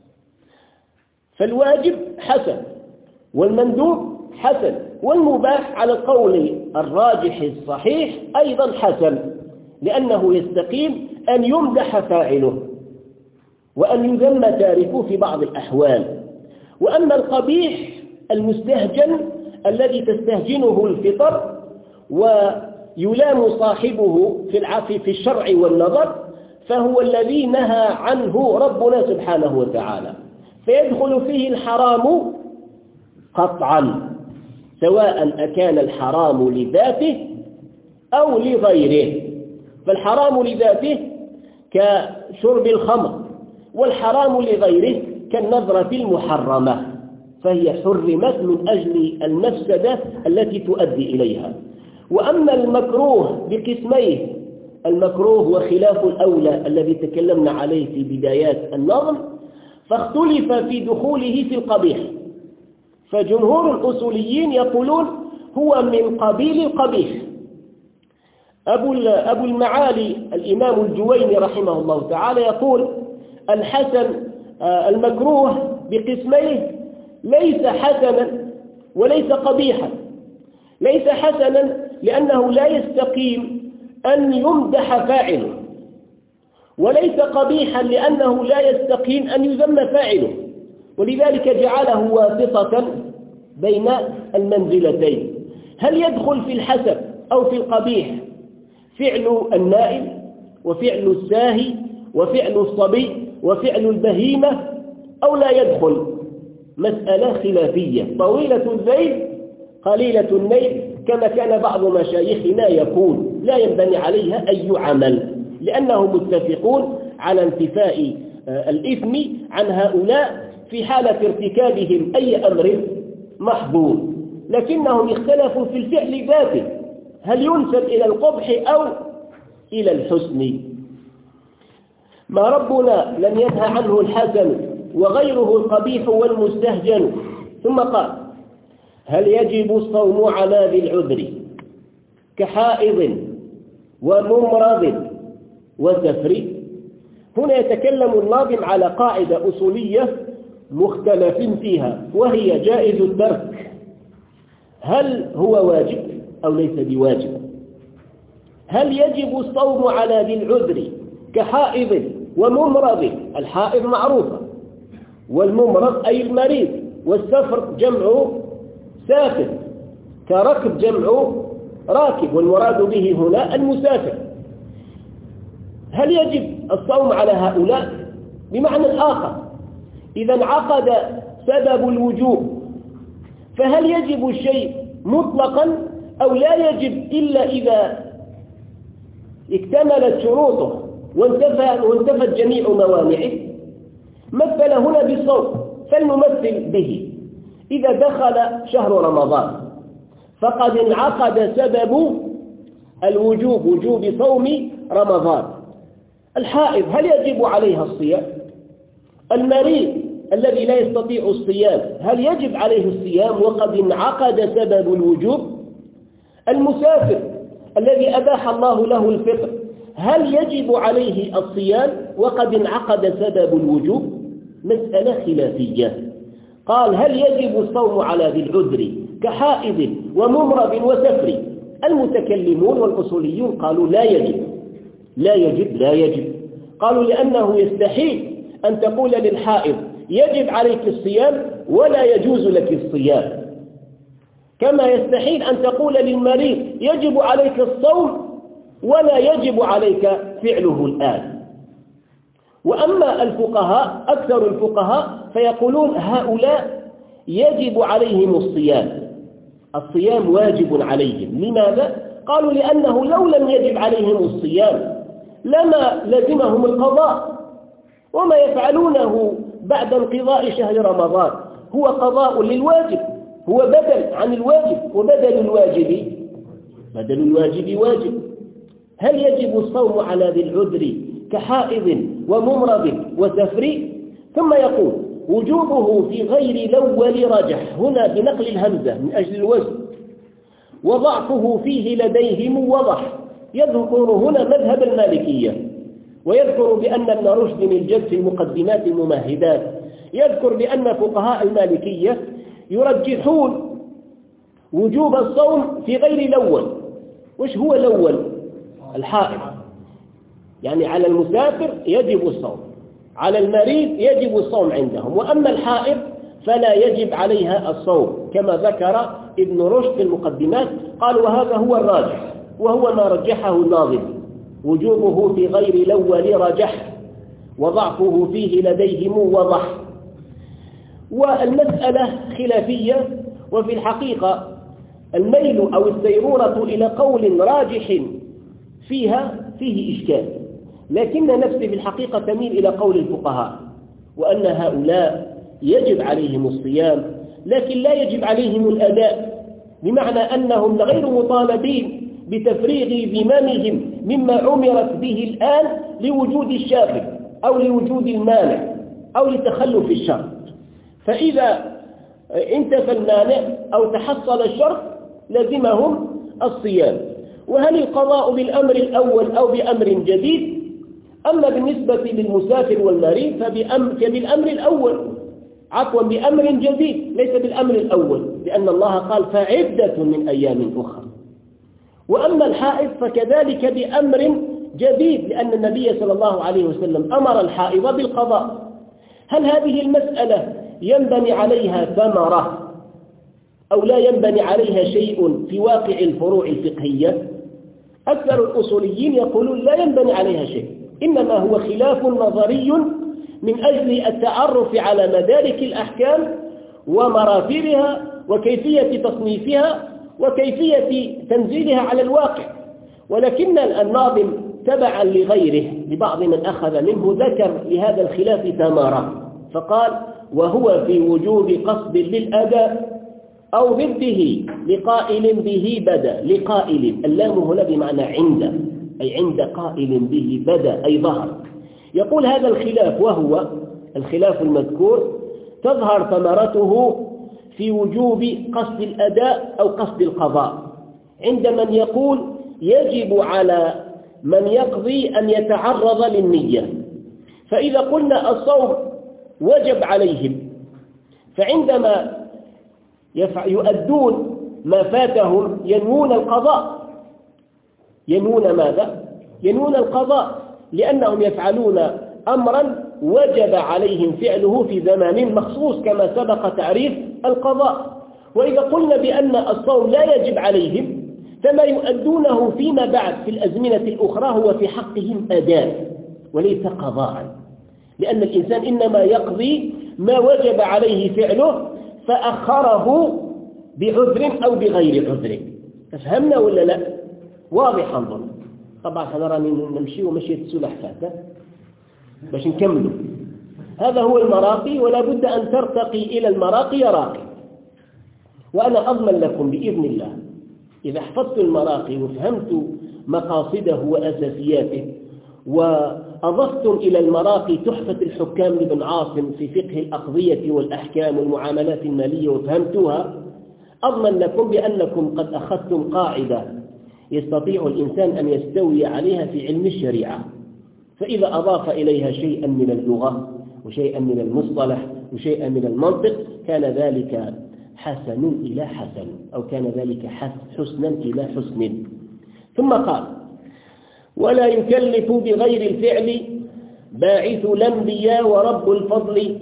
فالواجب حسن والمندوب حسن والمباح على القول الراجح الصحيح أيضا حسن، لأنه يستقيم أن يمدح فاعله وأن يذم تاركه في بعض الأحوال. وأما القبيح المستهجن الذي تستهجنه الفطر ويلام صاحبه في العفو في الشرع والنظر فهو الذي نهى عنه ربنا سبحانه وتعالى، فيدخل فيه الحرام قطعا سواء أكان الحرام لذاته أو لغيره. فالحرام لذاته كشرب الخمر، والحرام لغيره كالنظرة المحرمة، فهي حرمت من أجل المفسدة التي تؤدي إليها. وأما المكروه بقسميه، المكروه وخلاف الأولى الذي تكلمنا عليه في بدايات النظم، فاختلف في دخوله في القبيح. فجمهور الأصوليين يقولون هو من قبيل القبيح. أبو أبو المعالي الإمام الجويني رحمه الله تعالى يقول الحسن المكروه بقسميه ليس حسنا وليس قبيحا. ليس حسنا لأنه لا يستقيم أن يمدح فاعله، وليس قبيحا لأنه لا يستقيم أن يذم فاعله، ولذلك جعله واسطة بين المنزلتين. هل يدخل في الحسن أو في القبيح فعل النائم وفعل الساهي وفعل الصبي وفعل البهيمة أو لا يدخل؟ مسألة خلافية طويلة الذيل قليلة النيل، كما كان بعض مشايخنا يقول لا ينبني عليها أي عمل، لأنهم متفقون على انتفاء الإثم عن هؤلاء في حالة ارتكابهم أي أمر محظور، لكنهم اختلفوا في الفعل ذاته، هل ينسب إلى القبح أو إلى الحسن. ما ربنا لم ينهى عنه الحسن وغيره القبيح والمستهجن. ثم قال: هل يجب الصوم على ذي العذر كحائض وممرض وسفر؟ هنا يتكلم الناظم على قاعدة أصولية مختلف فيها، وهي جائز الترك، هل هو واجب أو ليس بواجب؟ هل يجب الصوم على ذي العذر كحائض وممرض؟ الحائض معروفة، والممرض أي المريض، والسفر جمع سافر، كركب جمع راكب، والمراد به هنا المسافر. هل يجب الصوم على هؤلاء؟ بمعنى آخر، إذا انعقد سبب الوجوب فهل يجب الشيء مطلقا أو لا يجب إلا إذا اكتملت شروطه وانتفت جميع موانعه؟ مثل هنا بالصوم، فلنمثل به. إذا دخل شهر رمضان فقد انعقد سبب الوجوب، وجوب صوم رمضان. الحائض هل يجب عليها الصيام؟ المريض الذي لا يستطيع الصيام هل يجب عليه الصيام وقد انعقد سبب الوجوب؟ المسافر الذي أباح الله له الفطر هل يجب عليه الصيام وقد انعقد سبب الوجوب؟ مسألة خلافية. قال: هل يجب الصوم على ذي العذر كحائض وممرض وسفر؟ المتكلمون والأصوليون قالوا لا يجب لا يجب لا يجب قالوا لأنه يستحيل أن تقول للحائض يجب عليك الصيام ولا يجوز لك الصيام، كما يستحيل أن تقول للمريض يجب عليك الصوم ولا يجب عليك فعله الآن. وأما الفقهاء أكثر الفقهاء فيقولون هؤلاء يجب عليهم الصيام، الصيام واجب عليهم. لماذا؟ قالوا لأنه لو لم يجب عليهم الصيام لما لزمهم القضاء، وما يفعلونه بعد انقضاء شهر رمضان هو قضاء للواجب، هو بدل عن الواجب، وبدل الواجب بدل الواجب واجب. هل يجب الصوم على ذي العذر كحائض وممرض وسفر؟ ثم يقول: وجوبه في غير الأول رجح، هنا بنقل الهمزة من أجل الوزن، وضعفه فيه لديهم وضح. يذكر هنا مذهب المالكية، ويذكر بأن ابن رشد الجد في المقدمات الممهدات يذكر بأن فقهاء المالكية يرجحون وجوب الصوم في غير الأول. وش هو الأول؟ الحائض، يعني على المسافر يجب الصوم، على المريض يجب الصوم عندهم، وأما الحائض فلا يجب عليها الصوم، كما ذكر ابن رشد في المقدمات. قال: وهذا هو الراجح، وهو ما رجحه الناظم، وجوبه في غير الأول رجح، وضعفه فيه لديهم وضح. والمسألة خلافية، وفي الحقيقة الميل أو السيرورة إلى قول راجح فيها فيه إشكال، لكن نفسي في الحقيقة تميل إلى قول الفقهاء، وأن هؤلاء يجب عليهم الصيام لكن لا يجب عليهم الأداء، بمعنى أنهم غير مطالبين بتفريغ ذممهم مما عمرت به الآن لوجود الشافع أو لوجود المانع أو لتخلف الشرط. فإذا انتفى المانع أو تحصل الشرط لزمهم الصيام. وهل القضاء بالأمر الأول أو بأمر جديد؟ أما بالنسبة للمسافر والمريض فبالأمر الأول، عفوا بأمر جديد ليس بالأمر الأول، لأن الله قال: فعدة من أيام أخرى. وأما الحائض فكذلك بأمر جديد، لأن النبي صلى الله عليه وسلم أمر الحائض بالقضاء. هل هذه المسألة ينبني عليها ثمرة أو لا ينبني عليها شيء في واقع الفروع الفقهية؟ أكثر الأصوليين يقولون لا ينبني عليها شيء، إنما هو خلاف نظري من أجل التعرف على مدارك الأحكام ومراتبها وكيفية تصنيفها وكيفية تنزيلها على الواقع. ولكن الناظم تبعا لغيره لبعض من أخذ منه ذكر لهذا الخلاف ثمرة، فقال: وهو في وجوب قصد للأداء أو ضده لقائل به بدا. لقائل، اللام هنا بمعنى عند، أي عند قائل به بدا أي ظهر. يقول هذا الخلاف وهو الخلاف المذكور تظهر ثمرته في وجوب قصد الأداء أو قصد القضاء، عند من يقول يجب على من يقضي أن يتعرض للنية. فإذا قلنا الصوم وجب عليهم، فعندما يؤدون ما فاتهم ينوون القضاء. ينوون ماذا؟ ينوون القضاء، لأنهم يفعلون أمرا وجب عليهم فعله في زمان مخصوص كما سبق تعريف القضاء. وإذا قلنا بأن الصوم لا يجب عليهم، فما يؤدونه فيما بعد في الأزمنة الأخرى هو في حقهم أداء وليس قضاء، لأن الإنسان إنما يقضي ما وجب عليه فعله فأخره بعذر أو بغير عذر. ففهمنا ولا لا؟ واضح أنظر. طبعا حنرى نمشي ومشيت السلح فاتة باش نكملوا. هذا هو المراقي، ولا بد أن ترتقي إلى المراقي راقي. وأنا أضمن لكم بإذن الله إذا حفظت المراقي وفهمت مقاصده وأساسياته، وأضفتم إلى المراقي تحفة الحكام لابن عاصم في فقه الأقضية والأحكام والمعاملات المالية وفهمتوها، أضمن لكم بأنكم قد أخذتم قاعدة يستطيع الإنسان أن يستوي عليها في علم الشريعة. فإذا أضاف إليها شيئا من اللغة وشيئا من المصطلح وشيئا من المنطق كان ذلك حسن إلى حسن، أو كان ذلك حسنا إلى حسن. ثم قال: ولا يكلف بغير الفعل باعث الأنبياء ورب الفضل،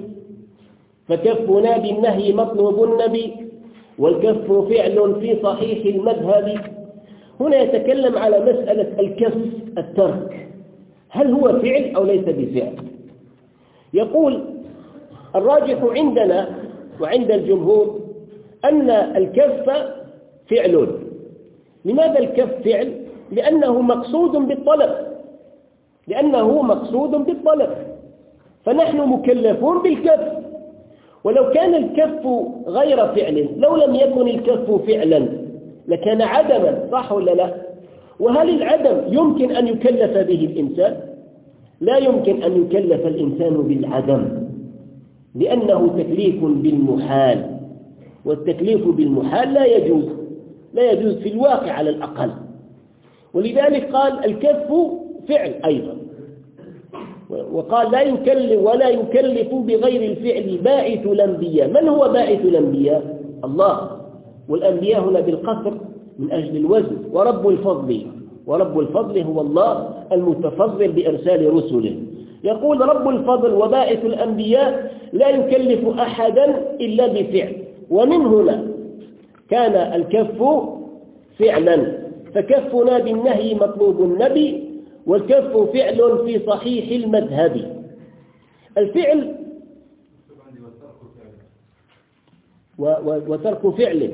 فكفنا بالنهي مطلوب النبي، والكف فعل في صحيح المذهب. هنا يتكلم على مسألة الكف الترك، هل هو فعل أو ليس بفعل؟ يقول: الراجح عندنا وعند الجمهور أن الكف فعل. لماذا الكف فعل؟ لأنه مقصود بالطلب، لأنه مقصود بالطلب، فنحن مكلفون بالكف. ولو كان الكف غير فعل، لو لم يكن الكف فعلا لكان عدما، صح ولا لا؟ وهل العدم يمكن أن يكلف به الإنسان؟ لا يمكن أن يكلف الإنسان بالعدم، لأنه تكليف بالمحال، والتكليف بالمحال لا يجوز، لا يجوز في الواقع على الأقل. ولذلك قال الكف فعل أيضا، وقال لا يكلف ولا يكلف بغير الفعل باعث الأنبياء. من هو باعث الأنبياء؟ الله، والأنبياء هنا بالقصر من أجل الوزن. ورب الفضل، ورب الفضل هو الله المتفضل بإرسال رسله. يقول رب الفضل وباعث الأنبياء لا يكلف أحدا إلا بفعل. ومن هنا كان الكف فعلا، فكفنا بالنهي مطلوب النبي، والكف فعل في صحيح المذهب. الفعل وترك فعل،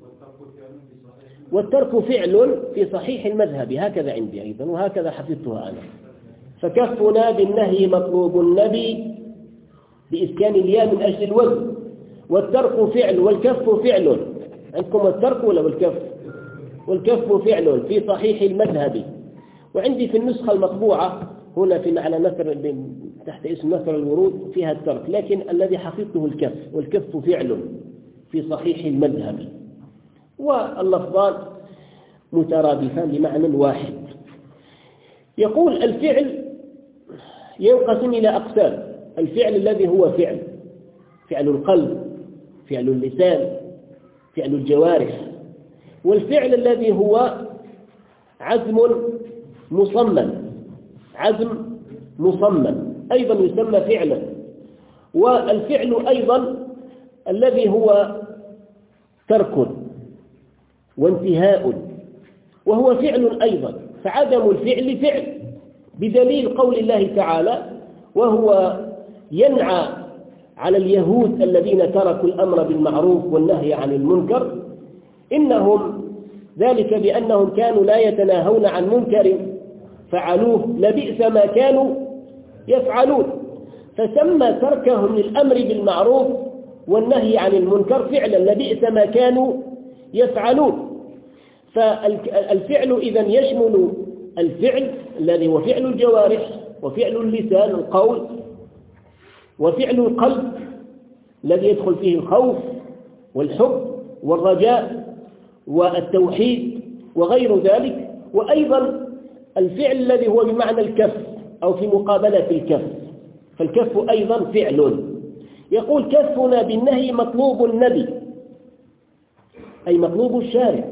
والترك فعل في صحيح المذهب، هكذا عندي أيضا وهكذا حفظتها أنا. فكفنا بالنهي مطلوب النبي بإسكان الياء من أجل الوزن، والترك فعل والكف فعل. عندكم الترك ولا والكف؟ والكف فعل في صحيح المذهب. وعندي في النسخة المطبوعة هنا في على نثر تحت اسم نثر الورود فيها الترك، لكن الذي حفظته الكف، والكف فعل في صحيح المذهب، واللفظان مترادفان بمعنى واحد. يقول الفعل ينقسم إلى أقسام: الفعل الذي هو فعل فعل القلب، فعل اللسان، فعل الجوارح، والفعل الذي هو عزم مصمم، عزم مصمم أيضا يسمى فعلا. والفعل أيضا الذي هو ترك وانتهاء، وهو فعل أيضا، فعدم الفعل فعل، بدليل قول الله تعالى: وهو ينعى على اليهود الذين تركوا الأمر بالمعروف والنهي عن المنكر، إنهم ذلك بأنهم كانوا لا يتناهون عن منكر فعلوه لبئس ما كانوا يفعلون، فسمى تركهم للأمر بالمعروف والنهي عن المنكر فعلا لبئس ما كانوا يفعلون. فالفعل إذن يشمل الفعل الذي هو فعل الجوارح وفعل اللسان القول، وفعل القلب الذي يدخل فيه الخوف والحب والرجاء والتوحيد وغير ذلك، وأيضا الفعل الذي هو بمعنى الكف أو في مقابلة الكف، فالكف أيضا فعل. يقول كفنا بالنهي مطلوب النبي، أي مطلوب الشارع،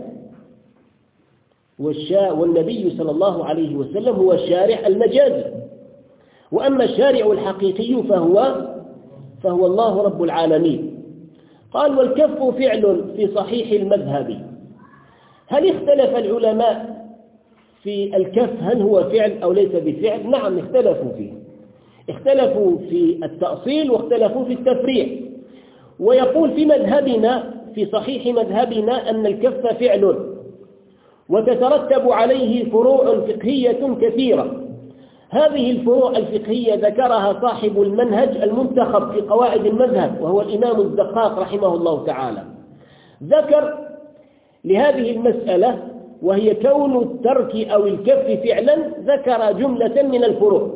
والنبي صلى الله عليه وسلم هو الشارع المجازي، وأما الشارع الحقيقي فهو فهو الله رب العالمين. قال والكف فعل في صحيح المذهب. هل اختلف العلماء في الكف هل هو فعل أو ليس بفعل؟ نعم اختلفوا فيه، اختلفوا في التأصيل واختلفوا في التفريع. ويقول في مذهبنا في صحيح مذهبنا أن الكف فعل، وتترتب عليه فروع فقهية كثيرة. هذه الفروع الفقهية ذكرها صاحب المنهج المنتخب في قواعد المذهب وهو الإمام الدقاق رحمه الله تعالى. ذكر لهذه المسألة وهي كون الترك أو الكف فعلا، ذكر جملة من الفروع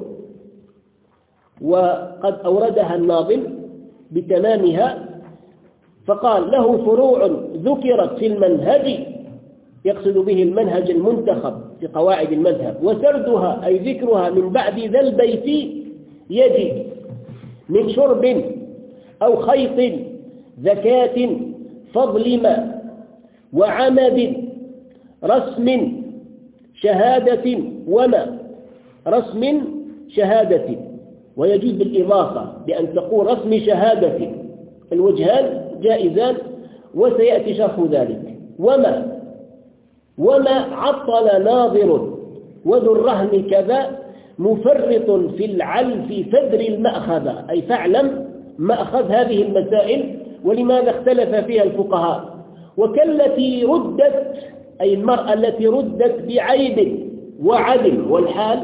وقد أوردها الناظم بتمامها، فقال له فروع ذكرت في المنهج، يقصد به المنهج المنتخب في قواعد المذهب، وسردها أي ذكرها من بعد ذا البيت يجي من شرب أو خيط زكاة فضل ما وعمد رسم شهادة وما رسم شهادة، ويجوز بالإضافة بأن تقول رسم شهادة، الوجهان جائزان وسيأتي شرح ذلك. وما وما عطل ناظر وذو الرهن كذا مفرط في العلف فدر المأخذ، أي فاعلم مأخذ هذه المسائل ولماذا اختلف فيها الفقهاء. وكالتي ردت أي المرأة التي ردت بعيب وعدم، والحال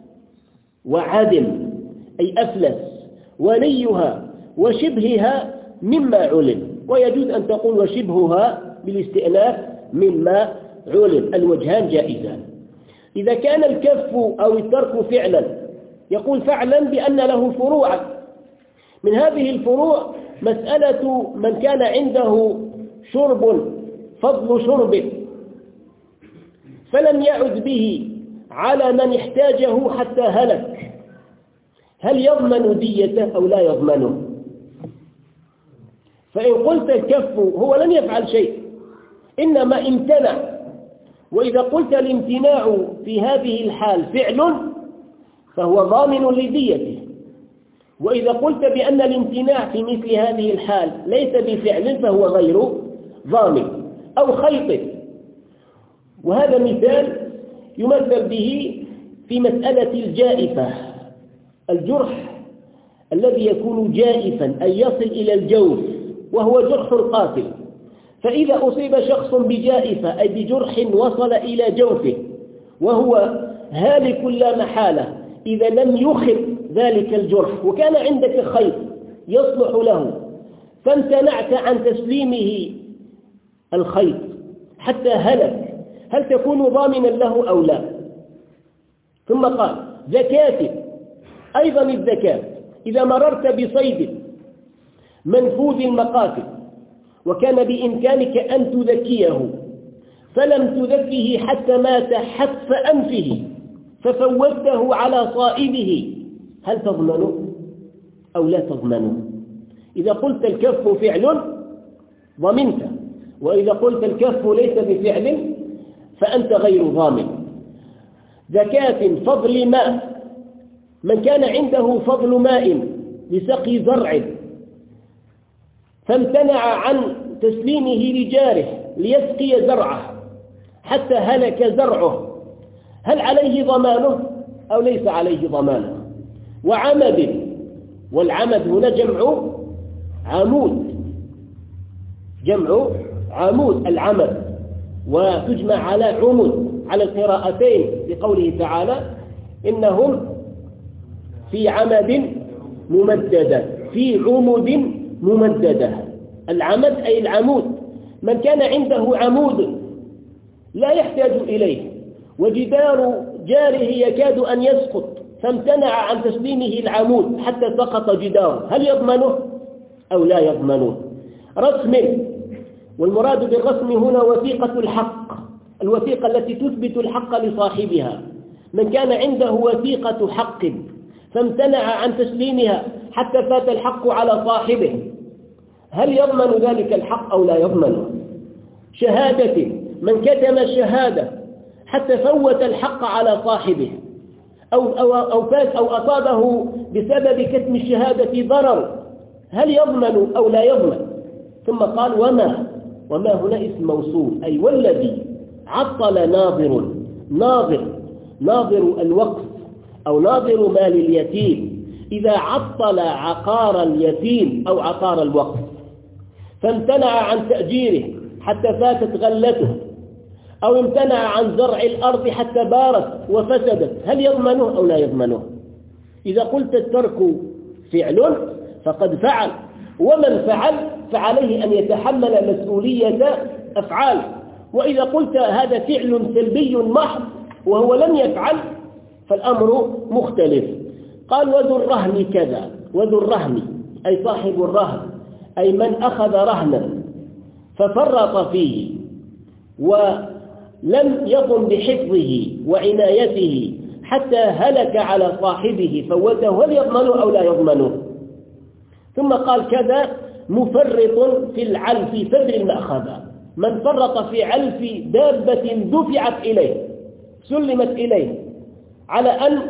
وعدم أي أفلس، وليها وشبهها مما علم، ويجوز أن تقول وشبهها بالاستئناف مما علم، الوجهان جائزان. إذا كان الكف أو الترك فعلا، يقول فعلا بأن له فروعا، من هذه الفروع مسألة من كان عنده شرب فضل شرب فلم يعد به على من احتاجه حتى هلك، هل يضمن ديته أو لا يضمنه؟ فإن قلت الكف هو لم يفعل شيء إنما امتنع، وإذا قلت الامتناع في هذه الحال فعل فهو ضامن لديته، وإذا قلت بأن الامتناع في مثل هذه الحال ليس بفعل فهو غير ضامن. أو خيط، وهذا مثال يمثل به في مسألة الجائفة، الجرح الذي يكون جائفا أي يصل إلى الجوف وهو جرح القاتل، فإذا أصيب شخص بجائفة أي بجرح وصل إلى جوفه وهو هالك لا محالة، إذا لم يخل ذلك الجرح وكان عندك خيط يصلح له فامتنعت عن تسليمه الخيط حتى هلك، هل تكون ضامنا له أو لا؟ ثم قال زكاة، أيضا الزكاة إذا مررت بصيد منفوذ المقاتل وكان بإمكانك أن تذكيه فلم تذكيه حتى مات حتف أنفه ففوته على صائده، هل تضمنه أو لا تضمنه؟ إذا قلت الكف فعل ضمنت، وإذا قلت الكف ليس بفعل فأنت غير ضامن. زكاة فضل ماء، من كان عنده فضل ماء لسقي زرع فامتنع عن تسليمه لجاره ليسقي زرعه حتى هلك زرعه، هل عليه ضمانه أو ليس عليه ضمانه؟ وعمد، والعمد هنا جمع عمود، جمع عمود العمد، وتجمع على عمود على القراءتين بقوله تعالى إنهم في عمد ممددة، في عمد ممددة. العمد أي العمود، من كان عنده عمود لا يحتاج إليه وجدار جاره يكاد أن يسقط فامتنع عن تسليمه العمود حتى سقط جداره، هل يضمنه أو لا يضمنه؟ رسم، والمراد بالرسم هنا وثيقة الحق، الوثيقة التي تثبت الحق لصاحبها. من كان عنده وثيقة حق فامتنع عن تسليمها حتى فات الحق على صاحبه، هل يضمن ذلك الحق أو لا يضمنه؟ شهادة، من كتم الشهادة حتى فوت الحق على صاحبه أو, أو, أو, فات أو أصابه بسبب كتم الشهادة ضرر، هل يضمن أو لا يضمن؟ ثم قال وما وما هنا اسم موصول، أي والذي عطل ناظر، ناظر ناظر الوقف أو ناظر مال اليتيم إذا عطل عقار اليتيم أو عقار الوقف فامتنع عن تأجيره حتى فاتت غلته، أو امتنع عن زرع الأرض حتى بارت وفسدت، هل يضمنه أو لا يضمنه؟ إذا قلت الترك فعل فقد فعل، ومن فعل فعليه أن يتحمل مسؤولية أفعال. وإذا قلت هذا فعل سلبي محض وهو لم يفعل فالأمر مختلف. قال وذو الرهن كذا، وذو الرهن أي صاحب الرهن، أي من أخذ رهنا ففرط فيه ولم يقم بحفظه وعنايته حتى هلك على صاحبه فوته، هل يضمنه أو لا يضمنه؟ ثم قال كذا مفرط في العلف فدر المأخذة، من فرط في علف دابة دفعت إليه سلمت إليه على أن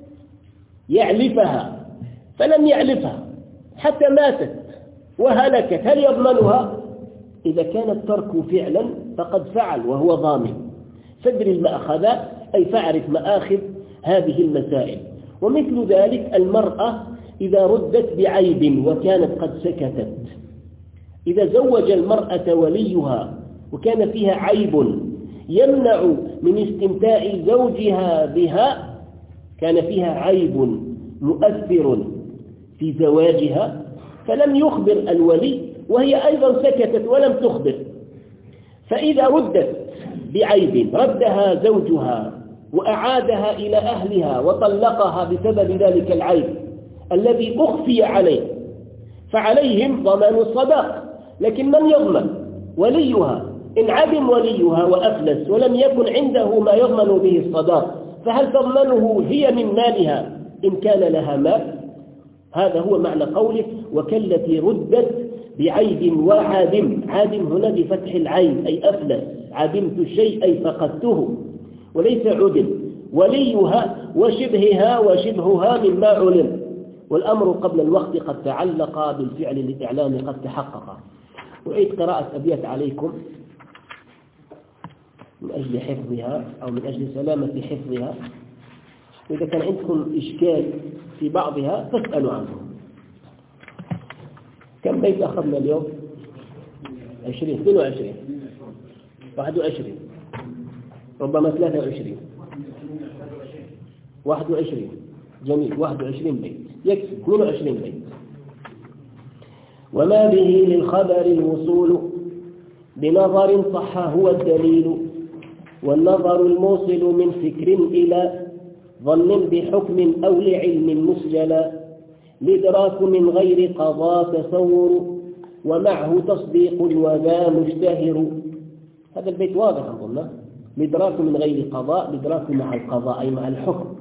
يعلفها فلم يعلفها حتى ماتت وهلكت، هل يضمنها؟ إذا كان الترك فعلا فقد فعل وهو ضامن. فدر المأخذة أي فاعرف مآخذ هذه المسائل. ومثل ذلك المرأة إذا ردت بعيب وكانت قد سكتت، إذا زوج المرأة وليها وكان فيها عيب يمنع من استمتاع زوجها بها، كان فيها عيب مؤثر في زواجها فلم يخبر الولي وهي أيضا سكتت ولم تخبر، فإذا ردت بعيب ردها زوجها وأعادها إلى أهلها وطلقها بسبب ذلك العيب الذي أخفي عليه فعليهم ضمان الصداق. لكن من يضمن؟ وليها، إن عدم وليها وأفلس ولم يكن عنده ما يضمن به الصداق فهل تضمنه هي من مالها إن كان لها مال؟ هذا هو معنى قوله وكالتي ردت بعيب وعادم. عادم هنا بفتح العين أي أفلس، عدمت الشيء أي فقدته وليس عدم. وليها وشبهها وشبهها مما علم، والأمر قبل الوقت قد تعلق بالفعل الإعلام قد تحقق. أعيد قراءة أبيات عليكم من أجل حفظها أو من أجل سلامة حفظها، وإذا كان عندكم إشكال في بعضها فاسألوا عنه. كم بيت أخذنا اليوم؟ عشرين، اثنين وعشرين، واحد وعشرين، ربما ثلاثة وعشرين، واحد وعشرين. جميل، واحد وعشرين بيت يكفي، اثنين وعشرين بيت. وما به للخبر الوصول بنظر صح هو الدليل، والنظر الموصل من فكر إلى ظن بحكم أو لعلم مسجلا، الإدراك من غير قضاء تصور، ومعه تصديق وذا مشتهر. هذا البيت واضح أظن. الإدراك من غير قضاء، الإدراك مع القضاء أي مع الحكم.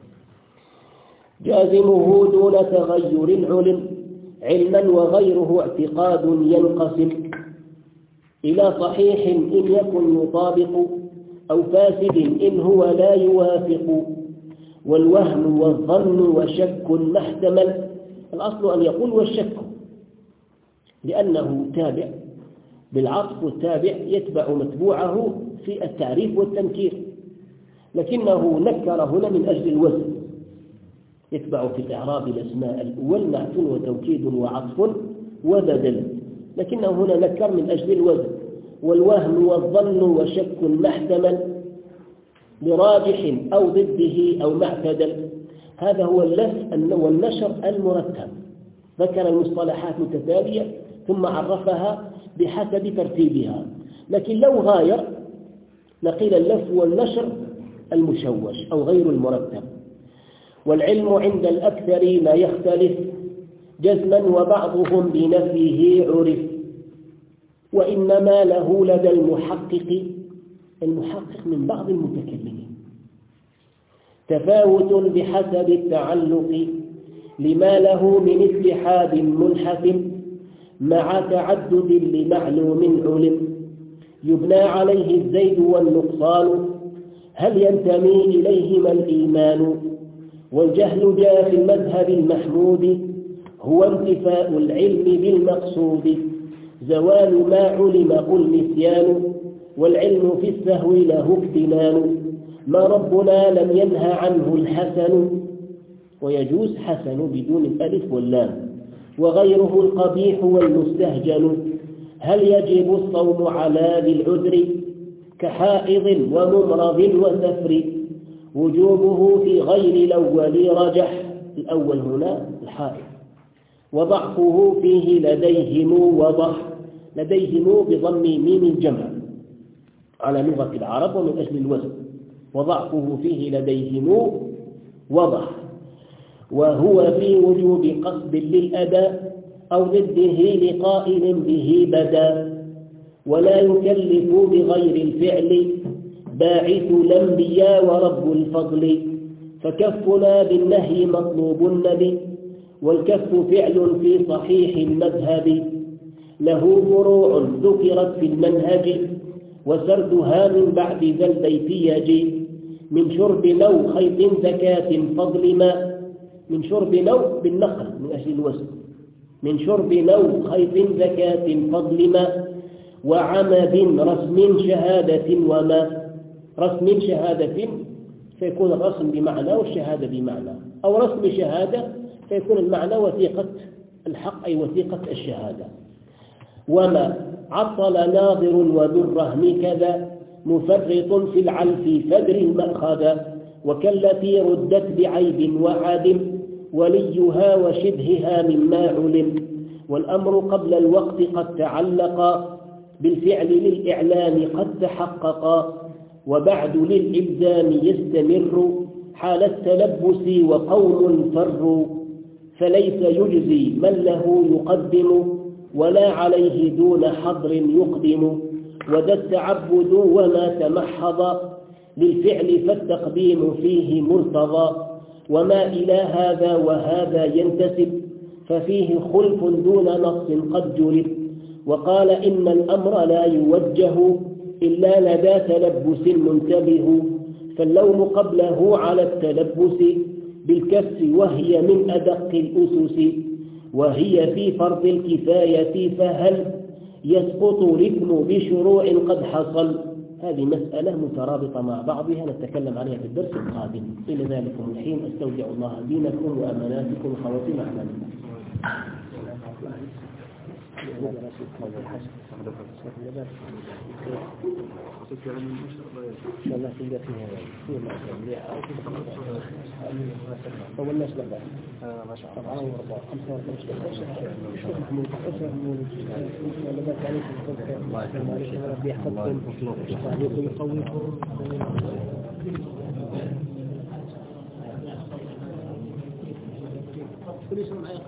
جازمه دون تغير علم علما، وغيره اعتقاد ينقسم إلى صحيح إن يكن يطابق، أو فاسد إن هو لا يوافق، والوهم والظن وشك محتمل. الأصل أن يقول والشك لأنه تابع بالعطف، والتابع يتبع متبوعه في التعريف والتنكير، لكنه نكر هنا من أجل الوزن، يتبع في الإعراب الأسماء الأول نعت وتوكيد وعطف وبدل، لكنه هنا نكر من أجل الوزن. والوهم والظن وشك محتمل لراجح أو ضده أو معتدل. هذا هو اللف والنشر المرتب. ذكر المصطلحات متتالية ثم عرفها بحسب ترتيبها. لكن لو غاير نقيل اللف والنشر المشوش أو غير المرتب. والعلم عند الأكثر لا يختلف جزما وبعضهم بنفيه عرف، وإنما له لدى المحقق المحقق من بعض المتكلمين تفاوت بحسب التعلق لما له من اتحاد منحتم مع تعدد لمعلوم علم، يبنى عليه الزيد والنقصان هل ينتمي إليهما الإيمان. والجهل جاء في المذهب المحمود هو انتفاء العلم بالمقصود، زوال ما علم قل نسيان، والعلم في السهو له اكتنان، ما ربنا لم ينهى عنه الحسن، ويجوز حسن بدون الألف واللام، وغيره القبيح والمستهجن. هل يجب الصوم على ذي العذر كحائض وممرض وسفر، وجوبه في غير الأول رجح، الأول هنا الحائض، وضعفه فيه لديهم وضح، لديهم بضم ميم الجمع على لغة العرب ومن أجل الوزن، وضعفه فيه لديهم وضح، وهو في وجوب قصد للأداء أو ضده لقائل به بدا، ولا يكلف بغير الفعل باعث الأنبياء ورب الفضل، فكفنا بالنهي مطلوب النبي، والكف فعل في صحيح المذهب، له فروع ذكرت في المنهج وسردها من بعد ذا البيت يجي، من شرب نو خيط زكاة فضل ما، من شرب نو بالنقل من أجل الوزن، من شرب نو خيط زكاة فضل ما، وعمد رسم شهادة وما، رسم شهادة فيكون الرسم بمعنى والشهادة بمعنى، أو رسم شهادة فيكون المعنى وثيقة الحق أي وثيقة الشهادة. وما عطل ناظر وذو الرهن كذا، مفرط في العلف فدر المأخذ، وكالتي ردت بعيب وعدم، وليها وشبهها مما علم، والأمر قبل الوقت قد تعلق، بالفعل للإعلام قد تحقق، وبعد للإلزام يستمر حال التلبس وقوم فروا، فليس يجزي من له يقدم، ولا عليه دون حظر يقدم، وذا التعبد وما تمحض للفعل فالتقديم فيه مرتضى، وما إلى هذا وهذا ينتسب ففيه خلف دون نص قد جلب، وقال إن الأمر لا يوجه إلا لدى تلبس منتبه، فاللوم قبله على التلبس بالكف وهي من أدق الأسس، وهي في فرض الكفاية فهل يسقط الإثم بشروع قد حصل. هذه مسألة مترابطة مع بعضها نتكلم عليها في الدرس القادم. إلى ذلكم الحين أستودع الله دينكم وأماناتكم وخواتيم أعمالكم. إن شاء الله تلقى فيها فيها طولناش لبعض ما شاء الله طبعا وربع خمسة وخمسة الشيخ محمود الشيخ محمود لبعض عليكم الله عليكم ربي يحفظكم ويقويكم يقويكم كل شيء معي